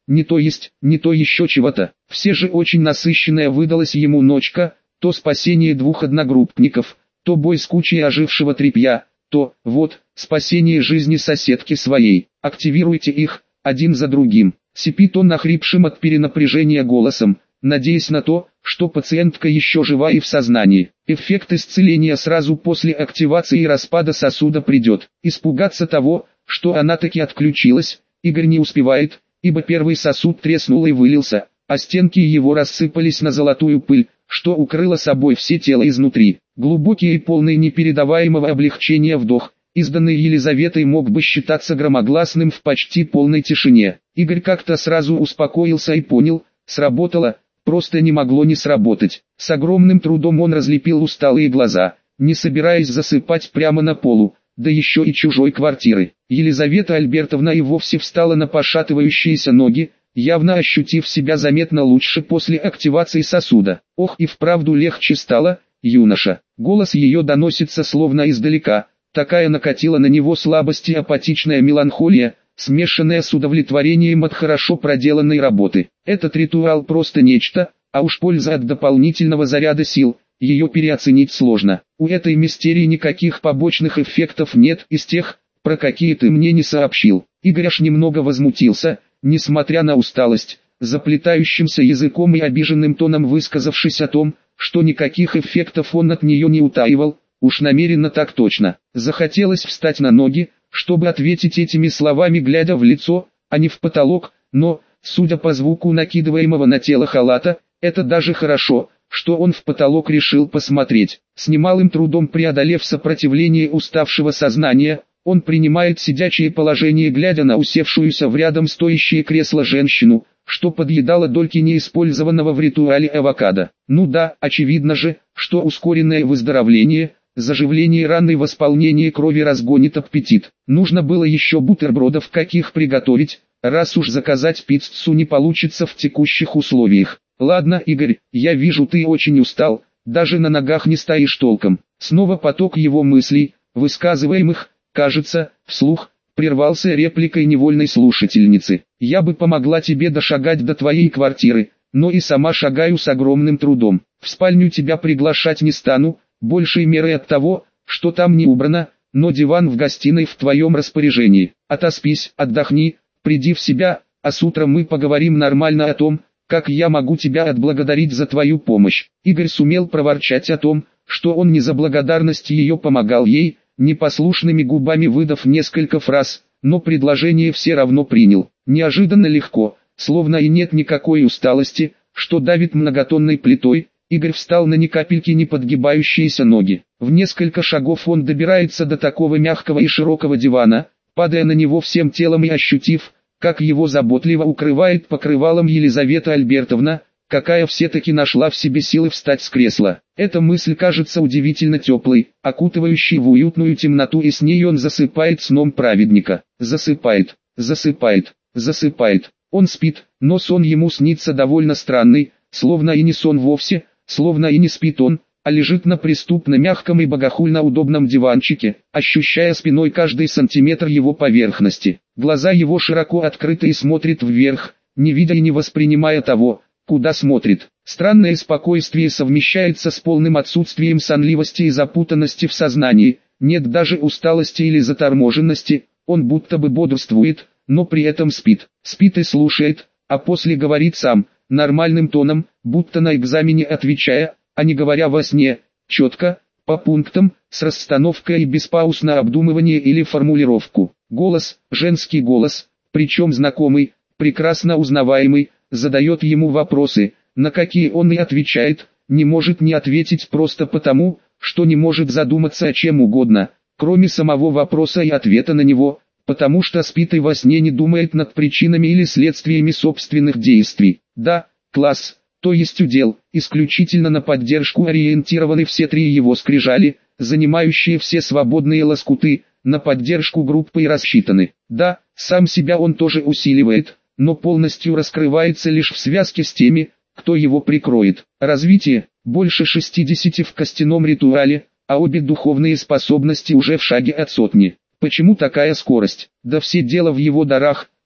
не то есть, не то еще чего-то. Все же очень насыщенная выдалась ему ночка, то спасение двух одногруппников, то бой с кучей ожившего тряпья, то, вот, спасение жизни соседки своей. Активируйте их, один за другим. Сипит он нахрипшим от перенапряжения голосом, надеясь на то, что пациентка еще жива и в сознании. Эффект исцеления сразу после активации и распада сосуда придет. Испугаться того, что она таки отключилась, Игорь не успевает, ибо первый сосуд треснул и вылился, а стенки его рассыпались на золотую пыль, что укрыло собой все тело изнутри. Глубокий и полный непередаваемого облегчения вдох, изданный Елизаветой, мог бы считаться громогласным в почти полной тишине. Игорь как-то сразу успокоился и понял, сработало, просто не могло не сработать. С огромным трудом он разлепил усталые глаза, не собираясь засыпать прямо на полу, да еще и чужой квартиры. Елизавета Альбертовна и вовсе встала на пошатывающиеся ноги, явно ощутив себя заметно лучше после активации сосуда. Ох, и вправду легче стало, юноша. Голос ее доносится словно издалека, такая накатила на него слабость и апатичная меланхолия, смешанная с удовлетворением от хорошо проделанной работы. Этот ритуал просто нечто, а уж польза от дополнительного заряда сил, ее переоценить сложно. У этой мистерии никаких побочных эффектов нет из тех, про какие ты мне не сообщил. Игорь аж немного возмутился, несмотря на усталость, заплетающимся языком и обиженным тоном высказавшись о том, что никаких эффектов он от нее не утаивал, уж намеренно так точно. Захотелось встать на ноги, чтобы ответить этими словами, глядя в лицо, а не в потолок, но, судя по звуку накидываемого на тело халата, это даже хорошо, что он в потолок решил посмотреть. С немалым трудом преодолев сопротивление уставшего сознания, он принимает сидячее положение, глядя на усевшуюся в рядом стоящее кресло женщину, что подъедала дольки неиспользованного в ритуале авокадо. Ну да, очевидно же, что ускоренное выздоровление, заживление раны и восполнение крови разгонит аппетит. Нужно было еще бутербродов каких приготовить, раз уж заказать пиццу не получится в текущих условиях. Ладно, Игорь, я вижу, ты очень устал, даже на ногах не стоишь толком. Снова поток его мыслей, высказываемых, кажется, вслух, прервался репликой невольной слушательницы. Я бы помогла тебе дошагать до твоей квартиры, но и сама шагаю с огромным трудом. В спальню тебя приглашать не стану, большей мерой от того, что там не убрано, но диван в гостиной в твоем распоряжении. Отоспись, отдохни, приди в себя, а с утром мы поговорим нормально о том, как я могу тебя отблагодарить за твою помощь. Игорь сумел проворчать о том, что он не за благодарность ее помогал ей, непослушными губами выдав несколько фраз, но предложение все равно принял. Неожиданно легко, словно и нет никакой усталости, что давит многотонной плитой. Игорь встал на ни капельки не подгибающиеся ноги. В несколько шагов он добирается до такого мягкого и широкого дивана, падая на него всем телом и ощутив, как его заботливо укрывает покрывалом Елизавета Альбертовна, какая все-таки нашла в себе силы встать с кресла. Эта мысль кажется удивительно теплой, окутывающей в уютную темноту, и с ней он засыпает сном праведника. Засыпает, засыпает, засыпает. Он спит, но сон ему снится довольно странный, словно и не сон вовсе, словно и не спит он, а лежит на преступно мягком и богохульно удобном диванчике, ощущая спиной каждый сантиметр его поверхности. Глаза его широко открыты и смотрят вверх, не видя и не воспринимая того, куда смотрит. Странное спокойствие совмещается с полным отсутствием сонливости и запутанности в сознании, нет даже усталости или заторможенности, он будто бы бодрствует, но при этом спит. Спит и слушает, а после говорит сам, нормальным тоном, будто на экзамене отвечая, а не говоря во сне, четко, по пунктам, с расстановкой и без пауз на обдумывание или формулировку. Голос, женский голос, причем знакомый, прекрасно узнаваемый, задает ему вопросы, на какие он и отвечает, не может не ответить просто потому, что не может задуматься о чем угодно, кроме самого вопроса и ответа на него, потому что спит и во сне не думает над причинами или следствиями собственных действий. Да, класс, то есть удел, исключительно на поддержку ориентированы все три его скрижали, занимающие все свободные лоскуты, на поддержку группы и рассчитаны. Да, сам себя он тоже усиливает, но полностью раскрывается лишь в связке с теми, кто его прикроет. Развитие, больше 60 в костяном ритуале, а обе духовные способности уже в шаге от сотни. Почему такая скорость? Да все дело в его дарах,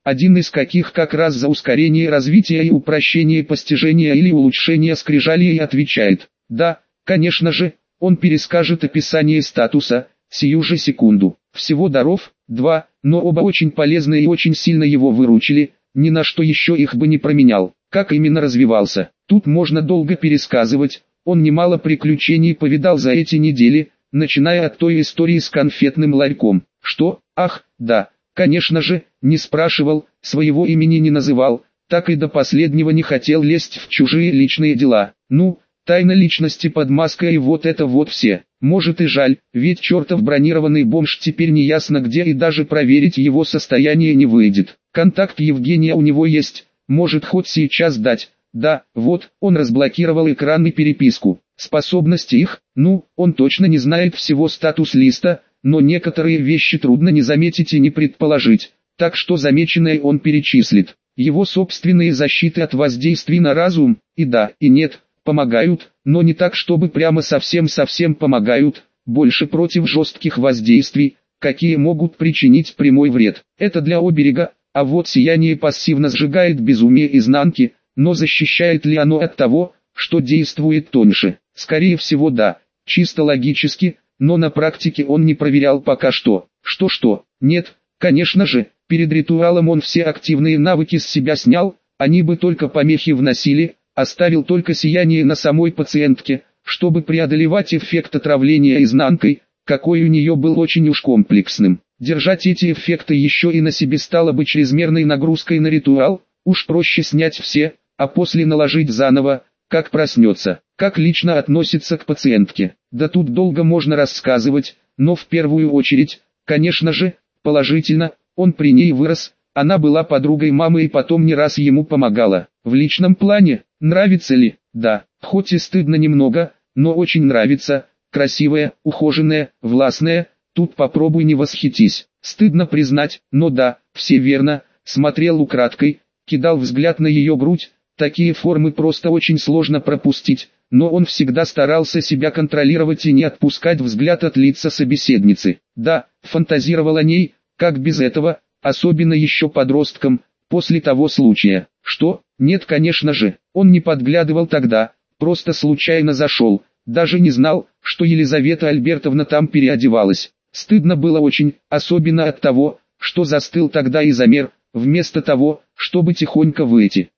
один из каких как раз за ускорение развития и упрощение постижения или улучшение скрижалей отвечает. Да, конечно же, он перескажет описание статуса, сию же секунду. Всего даров, 2, но оба очень полезны и очень сильно его выручили, ни на что еще их бы не променял. Как именно развивался, тут можно долго пересказывать, он немало приключений повидал за эти недели, начиная от той истории с конфетным ларьком. Что? Ах, да, конечно же, не спрашивал, своего имени не называл, так и до последнего не хотел лезть в чужие личные дела. Ну, тайна личности под маской и вот это вот все. Может и жаль, ведь чертов бронированный бомж теперь не ясно где и даже проверить его состояние не выйдет. Контакт Евгения у него есть, может хоть сейчас дать. Да, вот, он разблокировал экран и переписку. Способности их, ну, он точно не знает всего статус-листа, но некоторые вещи трудно не заметить и не предположить, так что замеченное он перечислит. Его собственные защиты от воздействий на разум, и да, и нет, помогают, но не так, чтобы прямо совсем помогают, больше против жестких воздействий, какие могут причинить прямой вред. Это для оберега, а вот сияние пассивно сжигает безумие изнанки, но защищает ли оно от того, что действует тоньше? Скорее всего да, чисто логически, но на практике он не проверял пока что. Что? Нет, конечно же, перед ритуалом он все активные навыки с себя снял, они бы только помехи вносили, оставил только сияние на самой пациентке, чтобы преодолевать эффект отравления изнанкой, какой у нее был очень уж комплексным. Держать эти эффекты еще и на себе стало бы чрезмерной нагрузкой на ритуал, уж проще снять все, а после наложить заново, как проснется. Как лично относится к пациентке. Да тут долго можно рассказывать, но в первую очередь, конечно же, положительно, он при ней вырос, она была подругой мамы и потом не раз ему помогала. В личном плане, нравится ли? Да, хоть и стыдно немного, но очень нравится, красивая, ухоженная, властная, тут попробуй не восхитись. Стыдно признать, но да, все верно, смотрел украдкой, кидал взгляд на ее грудь, такие формы просто очень сложно пропустить, но он всегда старался себя контролировать и не отпускать взгляд от лица собеседницы. Да, фантазировал о ней, как без этого, особенно еще подростком, после того случая. Что? Нет, конечно же, он не подглядывал тогда, просто случайно зашел, даже не знал, что Елизавета Альбертовна там переодевалась. Стыдно было очень, особенно от того, что застыл тогда и замер, вместо того, чтобы тихонько выйти.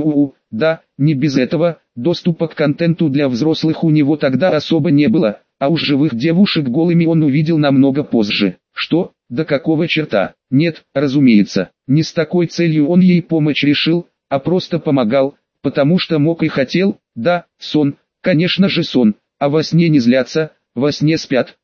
Да, не без этого, доступа к контенту для взрослых у него тогда особо не было, а уж живых девушек голыми он увидел намного позже. Что? До какого черта? Нет, разумеется, не с такой целью он ей помочь решил, а просто помогал, потому что мог и хотел. Да, сон, конечно же сон, а во сне не злятся, во сне спят,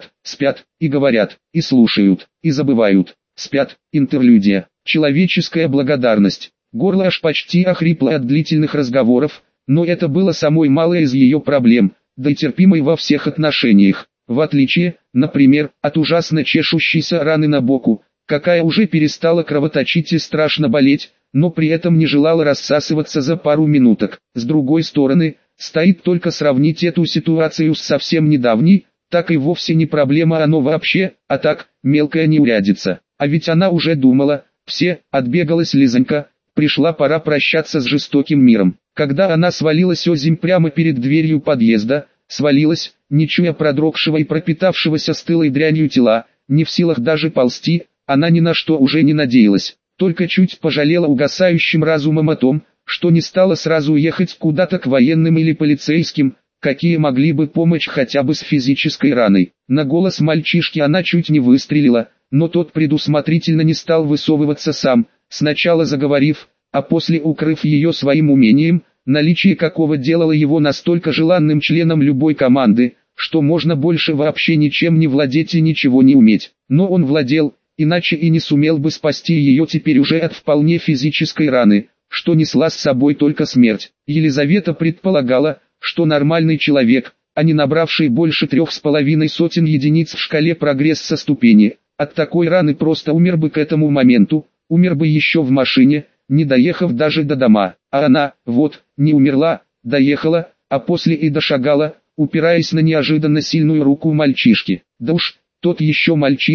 и говорят, и слушают, и забывают, спят, интерлюдия, человеческая благодарность. Горло аж почти охрипло от длительных разговоров, но это было самой малой из ее проблем, да и терпимой во всех отношениях, в отличие, например, от ужасно чешущейся раны на боку, какая уже перестала кровоточить и страшно болеть, но при этом не желала рассасываться за пару минуток. С другой стороны, стоит только сравнить эту ситуацию с совсем недавней, так и вовсе не проблема оно вообще, а так, мелкая неурядица. А ведь она уже думала, все, отбегалась Лизонька, пришла пора прощаться с жестоким миром. Когда она свалилась озимь прямо перед дверью подъезда, свалилась, не чуя продрогшего и пропитавшегося стылой дрянью тела, не в силах даже ползти, она ни на что уже не надеялась, только чуть пожалела угасающим разумом о том, что не стала сразу уехать куда-то к военным или полицейским, какие могли бы помочь хотя бы с физической раной. На голос мальчишки она чуть не выстрелила, но тот предусмотрительно не стал высовываться сам, сначала заговорив, а после укрыв ее своим умением, наличие какого делало его настолько желанным членом любой команды, что можно больше вообще ничем не владеть и ничего не уметь. Но он владел, иначе и не сумел бы спасти ее теперь уже от вполне физической раны, что несла с собой только смерть. Елизавета предполагала, что нормальный человек, а не набравший больше 3,5 сотен единиц в шкале прогресса ступени, от такой раны просто умер бы к этому моменту, умер бы еще в машине, не доехав даже до дома. А она, вот, не умерла, доехала, а после и дошагала, упираясь на неожиданно сильную руку мальчишки. Да уж, тот еще мальчишка,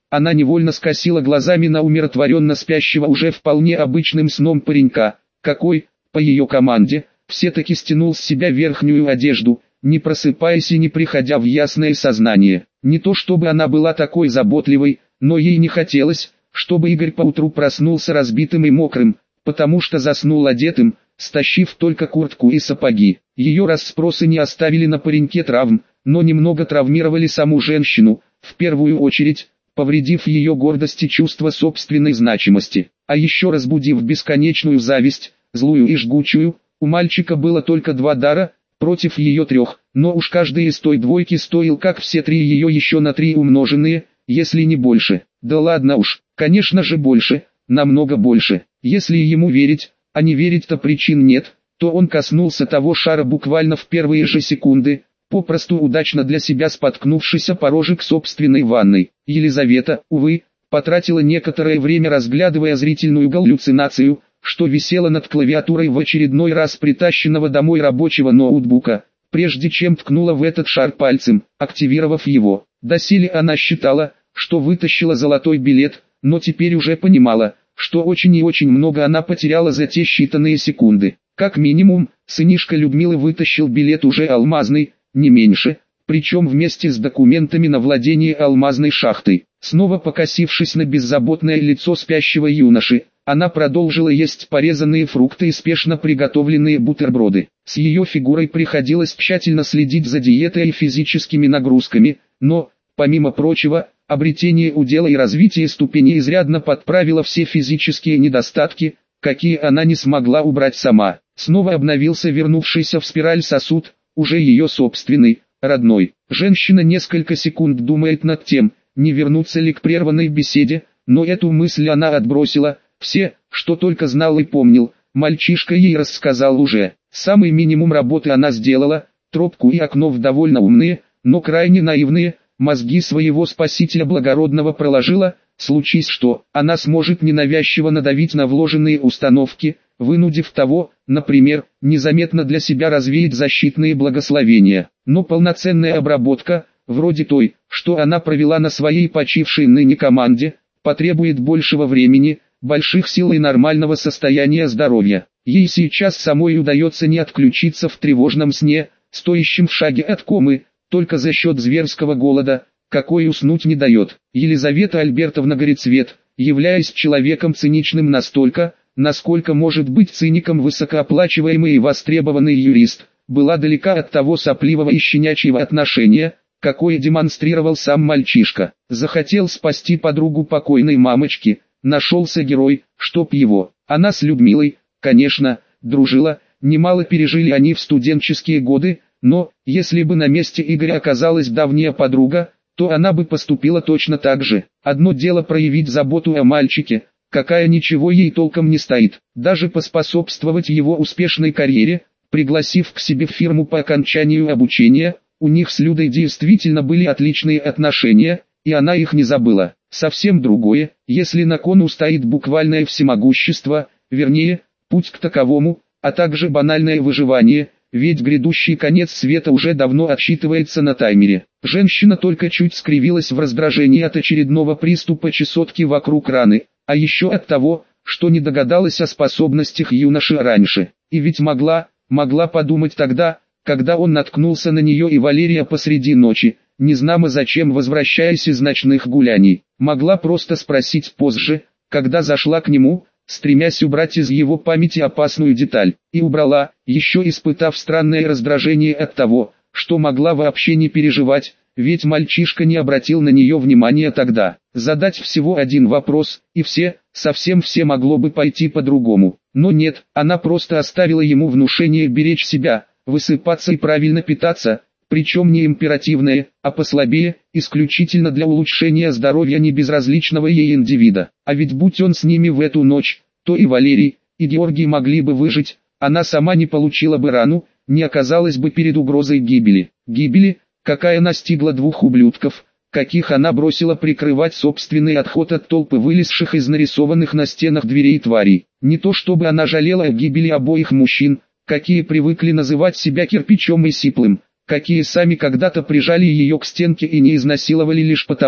Она невольно скосила глазами на умиротворенно спящего уже вполне обычным сном паренька, какой, по ее команде, все-таки стянул с себя верхнюю одежду, не просыпаясь и не приходя в ясное сознание. Не то чтобы она была такой заботливой, но ей не хотелось, чтобы Игорь поутру проснулся разбитым и мокрым, потому что заснул одетым, стащив только куртку и сапоги. Ее расспросы не оставили на пареньке травм, но немного травмировали саму женщину, в первую очередь, повредив ее гордость и чувство собственной значимости, а еще разбудив бесконечную зависть, злую и жгучую. У мальчика было только 2 дара, против ее 3, но уж каждый из той двойки стоил как все 3 ее еще на 3 умноженные, если не больше. Да ладно уж, конечно же больше, намного больше. Если ему верить, а не верить-то причин нет, то он коснулся того шара буквально в первые же секунды, попросту удачно для себя споткнувшись о порожек собственной ванной. Елизавета, увы, потратила некоторое время разглядывая зрительную галлюцинацию, что висела над клавиатурой в очередной раз притащенного домой рабочего ноутбука, прежде чем ткнула в этот шар пальцем, активировав его. Доселе она считала, что вытащила золотой билет, но теперь уже понимала, что очень и очень много она потеряла за те считанные секунды. Как минимум, сынишка Людмилы вытащил билет уже алмазный, не меньше, причем вместе с документами на владение алмазной шахтой. Снова покосившись на беззаботное лицо спящего юноши, она продолжила есть порезанные фрукты и спешно приготовленные бутерброды. С ее фигурой приходилось тщательно следить за диетой и физическими нагрузками, но, помимо прочего, обретение удела и развитие ступени изрядно подправило все физические недостатки, какие она не смогла убрать сама. Снова обновился вернувшийся в спираль сосуд, уже ее собственный, родной. Женщина несколько секунд думает над тем, не вернуться ли к прерванной беседе, но эту мысль она отбросила. Все, что только знал и помнил, мальчишка ей рассказал уже. Самый минимум работы она сделала, тропку и окно в довольно умные, но крайне наивные, мозги своего спасителя благородного проложила. Случись что, она сможет ненавязчиво надавить на вложенные установки, вынудив того, например, незаметно для себя развеять защитные благословения. Но полноценная обработка, вроде той, что она провела на своей почившей ныне команде, потребует большего времени, больших сил и нормального состояния здоровья. Ей сейчас самой удается не отключиться в тревожном сне, стоящем в шаге от комы, только за счет зверского голода, какой уснуть не дает. Елизавета Альбертовна Горецвет, являясь человеком циничным настолько, насколько может быть циником высокооплачиваемый и востребованный юрист, была далека от того сопливого и щенячьего отношения, какое демонстрировал сам мальчишка. Захотел спасти подругу покойной мамочки, нашелся герой, чтоб его. Она с Людмилой, конечно, дружила, немало пережили они в студенческие годы, но, если бы на месте Игоря оказалась давняя подруга, то она бы поступила точно так же. Одно дело проявить заботу о мальчике, какая ничего ей толком не стоит, даже поспособствовать его успешной карьере, пригласив к себе в фирму по окончанию обучения. У них с Людой действительно были отличные отношения, и она их не забыла. Совсем другое, если на кону стоит буквальное всемогущество, вернее, путь к таковому, а также банальное выживание, ведь грядущий конец света уже давно отсчитывается на таймере. Женщина только чуть скривилась в раздражении от очередного приступа чесотки вокруг раны, а еще от того, что не догадалась о способностях юноши раньше. И ведь могла подумать тогда, когда он наткнулся на нее и Валерия посреди ночи, незнамо зачем возвращаясь из ночных гуляний. Могла просто спросить позже, когда зашла к нему, стремясь убрать из его памяти опасную деталь, и убрала, еще испытав странное раздражение от того, что могла вообще не переживать, ведь мальчишка не обратил на нее внимания тогда. Задать всего один вопрос, и совсем все могло бы пойти по-другому. Но нет, она просто оставила ему внушение беречь себя, высыпаться и правильно питаться, причем не императивное, а послабее, исключительно для улучшения здоровья небезразличного ей индивида. А ведь будь он с ними в эту ночь, то и Валерий, и Георгий могли бы выжить, она сама не получила бы рану, не оказалась бы перед угрозой гибели. Гибели, какая настигла 2 ублюдков, каких она бросила прикрывать собственный отход от толпы вылезших из нарисованных на стенах дверей тварей. Не то чтобы она жалела о гибели обоих мужчин, какие привыкли называть себя кирпичом и сиплым, какие сами когда-то прижали ее к стенке и не изнасиловали лишь потому,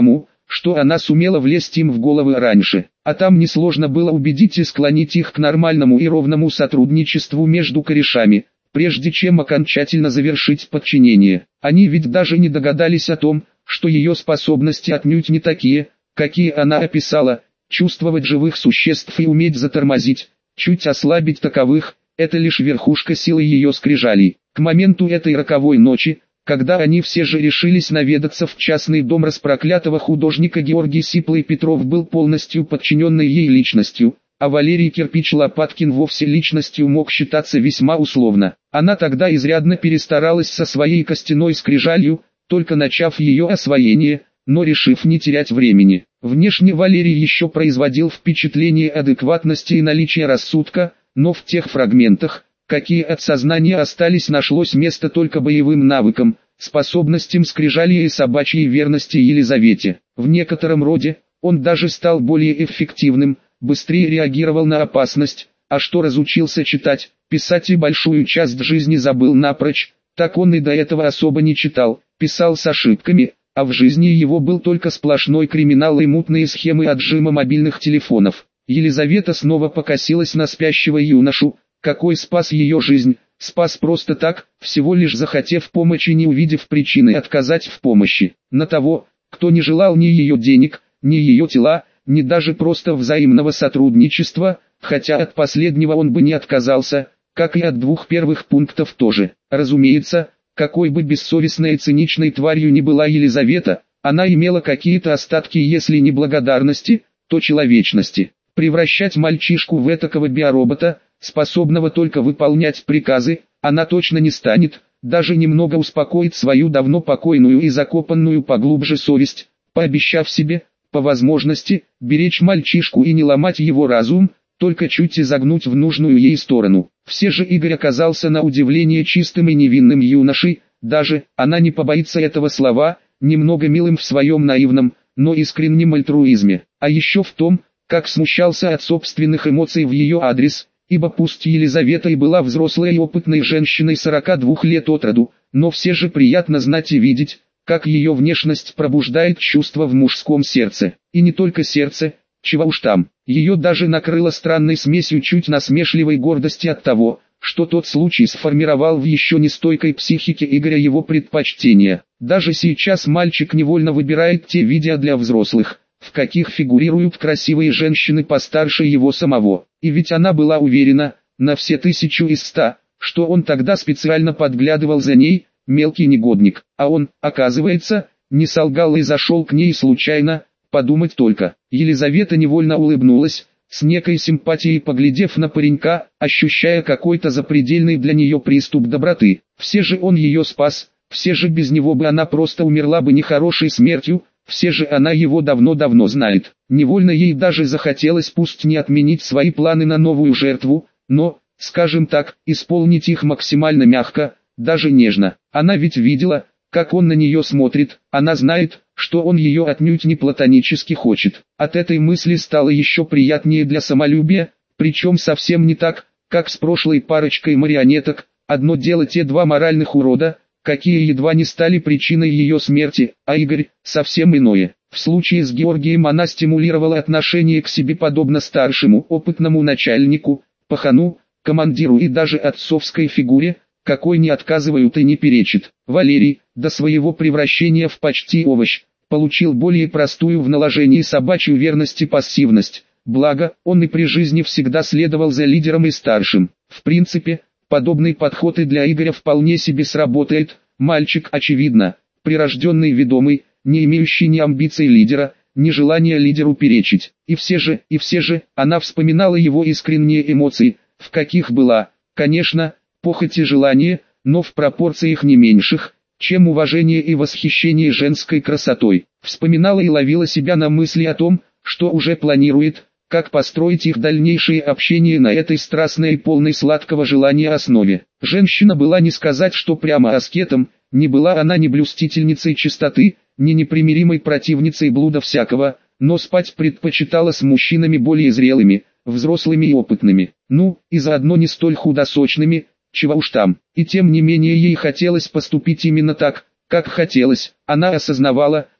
что она сумела влезть им в головы раньше. А там несложно было убедить и склонить их к нормальному и ровному сотрудничеству между корешами, прежде чем окончательно завершить подчинение. Они ведь даже не догадались о том, что ее способности отнюдь не такие, какие она описала, чувствовать живых существ и уметь затормозить, чуть ослабить таковых, это лишь верхушка силы ее скрижалей. К моменту этой роковой ночи, когда они все же решились наведаться в частный дом распроклятого художника, Георгий Сиплый Петров был полностью подчиненной ей личностью, а Валерий Кирпич Лопаткин вовсе личностью мог считаться весьма условно. Она тогда изрядно перестаралась со своей костяной скрижалью, только начав ее освоение, но решив не терять времени. Внешне Валерий еще производил впечатление адекватности и наличия рассудка, но в тех фрагментах, какие от сознания остались, нашлось место только боевым навыкам, способностям скрижали и собачьей верности Елизавете. В некотором роде, он даже стал более эффективным, быстрее реагировал на опасность, а что разучился читать, писать и большую часть жизни забыл напрочь, так он и до этого особо не читал, писал с ошибками, а в жизни его был только сплошной криминал и мутные схемы отжима мобильных телефонов. Елизавета снова покосилась на спящего юношу, какой спас ее жизнь, спас просто так, всего лишь захотев помочи, не увидев причины отказать в помощи. На того, кто не желал ни ее денег, ни ее тела, ни даже просто взаимного сотрудничества, хотя от последнего он бы не отказался, как и от двух первых пунктов тоже. Разумеется, какой бы бессовестной и циничной тварью ни была Елизавета, она имела какие-то остатки, если не благодарности, то человечности. Превращать мальчишку в этакого биоробота, способного только выполнять приказы, она точно не станет, даже немного успокоит свою давно покойную и закопанную поглубже совесть, пообещав себе, по возможности, беречь мальчишку и не ломать его разум, только чуть изогнуть в нужную ей сторону. Все же Игорь оказался на удивление чистым и невинным юношей, даже, она не побоится этого слова, немного милым в своем наивном, но искреннем альтруизме, а еще в том, как смущался от собственных эмоций в ее адрес, ибо пусть Елизавета и была взрослой и опытной женщиной 42 лет от роду, но все же приятно знать и видеть, как ее внешность пробуждает чувства в мужском сердце. И не только сердце, чего уж там, ее даже накрыло странной смесью чуть насмешливой гордости от того, что тот случай сформировал в еще нестойкой психике Игоря его предпочтения. Даже сейчас мальчик невольно выбирает те видео для взрослых, в каких фигурируют красивые женщины постарше его самого. И ведь она была уверена, на все 1000 из 100, что он тогда специально подглядывал за ней, мелкий негодник. А он, оказывается, не солгал и зашел к ней случайно, подумать только. Елизавета невольно улыбнулась, с некой симпатией поглядев на паренька, ощущая какой-то запредельный для нее приступ доброты. Все же он ее спас, все же без него бы она просто умерла бы нехорошей смертью, все же она его давно-давно знает. Невольно ей даже захотелось пусть не отменить свои планы на новую жертву, но, скажем так, исполнить их максимально мягко, даже нежно. Она ведь видела, как он на нее смотрит, она знает, что он ее отнюдь не платонически хочет. От этой мысли стало еще приятнее для самолюбия, причем совсем не так, как с прошлой парочкой марионеток. Одно дело те два моральных урода, какие едва не стали причиной ее смерти, а Игорь – совсем иное. В случае с Георгием она стимулировала отношение к себе подобно старшему опытному начальнику, пахану, командиру и даже отцовской фигуре, какой не отказывают и не перечит. Валерий, до своего превращения в почти овощ, получил более простую в наложении собачью верность и пассивность, благо, он и при жизни всегда следовал за лидером и старшим. В принципе, подобный подход и для Игоря вполне себе сработает. Мальчик, очевидно, прирожденный ведомый, не имеющий ни амбиций лидера, ни желания лидеру перечить. И все же, она вспоминала его искренние эмоции, в каких была, конечно, похоть и желание, но в пропорциях не меньших, чем уважение и восхищение женской красотой. Вспоминала и ловила себя на мысли о том, что уже планирует, как построить их дальнейшее общение на этой страстной и полной сладкого желания основе. Женщина была не сказать, что прямо аскетом, не была она ни блюстительницей чистоты, ни непримиримой противницей блуда всякого, но спать предпочитала с мужчинами более зрелыми, взрослыми и опытными, и заодно не столь худосочными, чего уж там. И тем не менее ей хотелось поступить именно так, как хотелось. Она осознавала,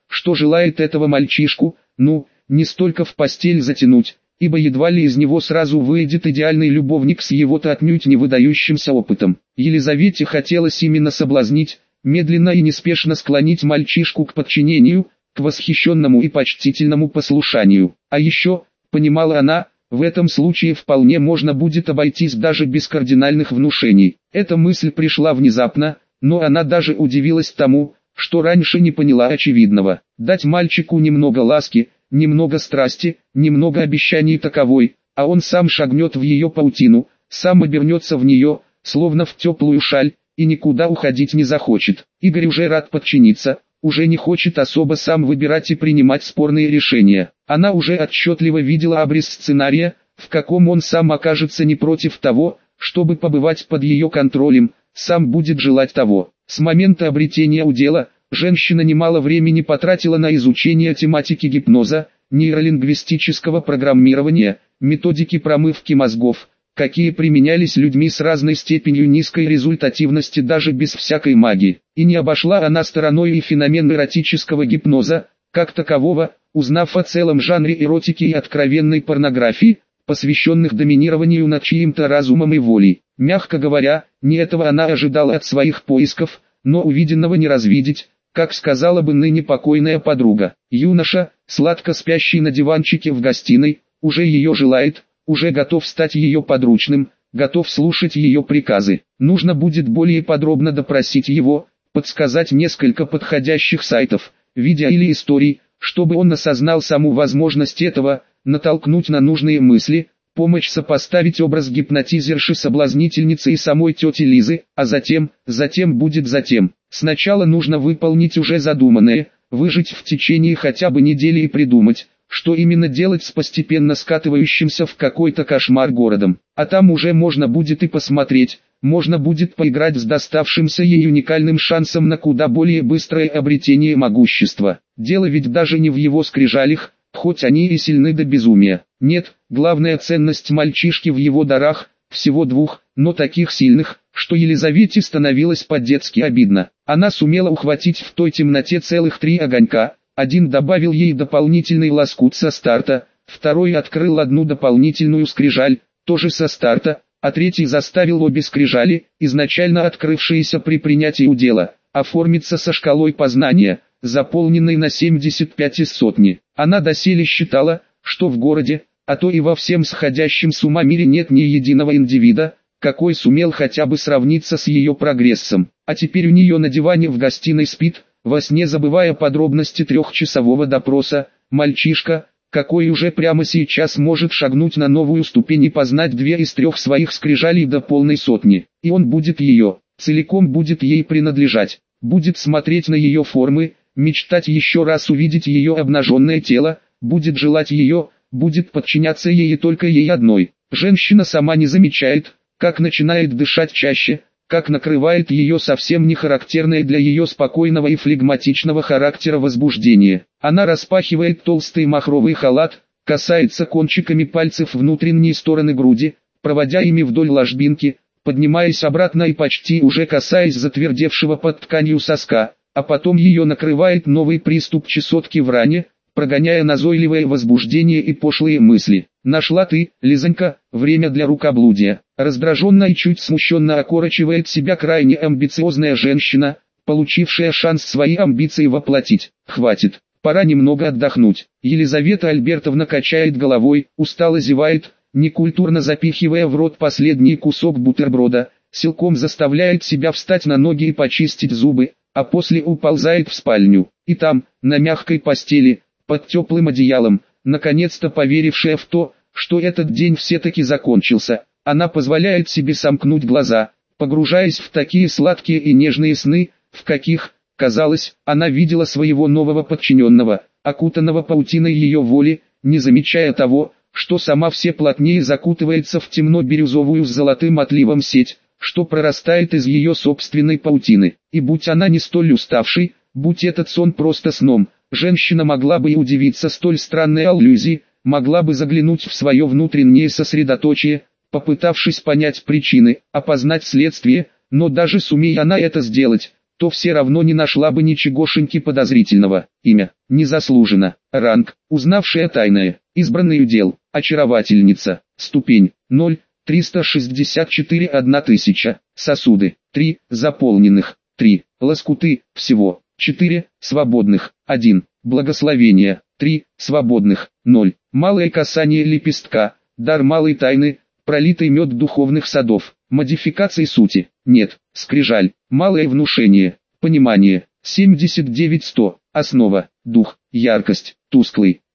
что желает этого мальчишку, не столько в постель затянуть, ибо едва ли из него сразу выйдет идеальный любовник с его-то отнюдь не выдающимся опытом. Елизавете хотелось именно соблазнить, медленно и неспешно склонить мальчишку к подчинению, к восхищенному и почтительному послушанию. А еще, понимала она, в этом случае вполне можно будет обойтись даже без кардинальных внушений. Эта мысль пришла внезапно, но она даже удивилась тому, что раньше не поняла очевидного. Дать мальчику немного ласки, немного страсти, немного обещаний таковой, а он сам шагнет в ее паутину, сам обернется в нее, словно в теплую шаль, и никуда уходить не захочет. Игорь уже рад подчиниться, уже не хочет особо сам выбирать и принимать спорные решения. Она уже отчетливо видела обрез сценария, в каком он сам окажется не против того, чтобы побывать под ее контролем, сам будет желать того. С момента обретения удела, женщина немало времени потратила на изучение тематики гипноза, нейролингвистического программирования, методики промывки мозгов, какие применялись людьми с разной степенью низкой результативности даже без всякой магии. И не обошла она стороной и феномен эротического гипноза, как такового, узнав о целом жанре эротики и откровенной порнографии, посвященных доминированию над чьим-то разумом и волей. Мягко говоря, не этого она ожидала от своих поисков, но увиденного не развидеть, как сказала бы ныне покойная подруга. Юноша, сладко спящий на диванчике в гостиной, уже ее желает, уже готов стать ее подручным, готов слушать ее приказы. Нужно будет более подробно допросить его, подсказать несколько подходящих сайтов, видео или историй, чтобы он осознал саму возможность этого, натолкнуть на нужные мысли, помочь сопоставить образ гипнотизерши-соблазнительницы и самой тети Лизы, а затем. Сначала нужно выполнить уже задуманное, выжить в течение хотя бы недели и придумать, что именно делать с постепенно скатывающимся в какой-то кошмар городом. А там уже можно будет и посмотреть, можно будет поиграть с доставшимся ей уникальным шансом на куда более быстрое обретение могущества. Дело ведь даже не в его скрижалях, хоть они и сильны до безумия. Нет, главная ценность мальчишки в его дарах, всего двух, но таких сильных, что Елизавете становилось по-детски обидно. Она сумела ухватить в той темноте целых 3 огонька. Один добавил ей дополнительный лоскут со старта, второй открыл одну дополнительную скрижаль, тоже со старта, а третий заставил обе скрижали, изначально открывшиеся при принятии удела, оформиться со шкалой познания, заполненной на 75 из сотни. Она доселе считала, что в городе, а то и во всем сходящем с ума мире нет ни единого индивида, какой сумел хотя бы сравниться с ее прогрессом. А теперь у нее на диване в гостиной спит, во сне забывая подробности 3-часового допроса, мальчишка, какой уже прямо сейчас может шагнуть на новую ступень и познать 2 из 3 своих скрижалей до полной сотни. И он будет ее, целиком будет ей принадлежать, будет смотреть на ее формы, мечтать еще раз увидеть ее обнаженное тело, будет желать ее, будет подчиняться ей и только ей одной. Женщина сама не замечает, как начинает дышать чаще, как накрывает ее совсем не характерное для ее спокойного и флегматичного характера возбуждение. Она распахивает толстый махровый халат, касается кончиками пальцев внутренней стороны груди, проводя ими вдоль ложбинки, поднимаясь обратно и почти уже касаясь затвердевшего под тканью соска, а потом ее накрывает новый приступ чесотки в ране, прогоняя назойливое возбуждение и пошлые мысли. «Нашла ты, Лизонька, время для рукоблудия». Раздраженно и чуть смущенно окорочивает себя крайне амбициозная женщина, получившая шанс свои амбиции воплотить. «Хватит, пора немного отдохнуть». Елизавета Альбертовна качает головой, устало зевает, некультурно запихивая в рот последний кусок бутерброда, силком заставляет себя встать на ноги и почистить зубы, а после уползает в спальню. И там, на мягкой постели, под теплым одеялом, наконец-то поверившая в то, что этот день все-таки закончился, она позволяет себе сомкнуть глаза, погружаясь в такие сладкие и нежные сны, в каких, казалось, она видела своего нового подчиненного, окутанного паутиной ее воли, не замечая того, что сама все плотнее закутывается в темно-бирюзовую с золотым отливом сеть, что прорастает из ее собственной паутины. И будь она не столь уставшей, будь этот сон просто сном, женщина могла бы и удивиться столь странной аллюзии, могла бы заглянуть в свое внутреннее сосредоточие, попытавшись понять причины, опознать следствие, но даже сумея она это сделать, то все равно не нашла бы ничегошеньки подозрительного. Имя, незаслуженно. Ранг, узнавшая тайное, избранный удел, очаровательница. Ступень, 0, 364 1000. Сосуды, 3, заполненных, 3, лоскуты, всего, 4, свободных, 1, благословение, 3, свободных, 0, малое касание лепестка, дар малой тайны, пролитый мед духовных садов, модификаций сути, нет, скрижаль, малое внушение, понимание, 79-100, основа, дух, яркость, тусклый,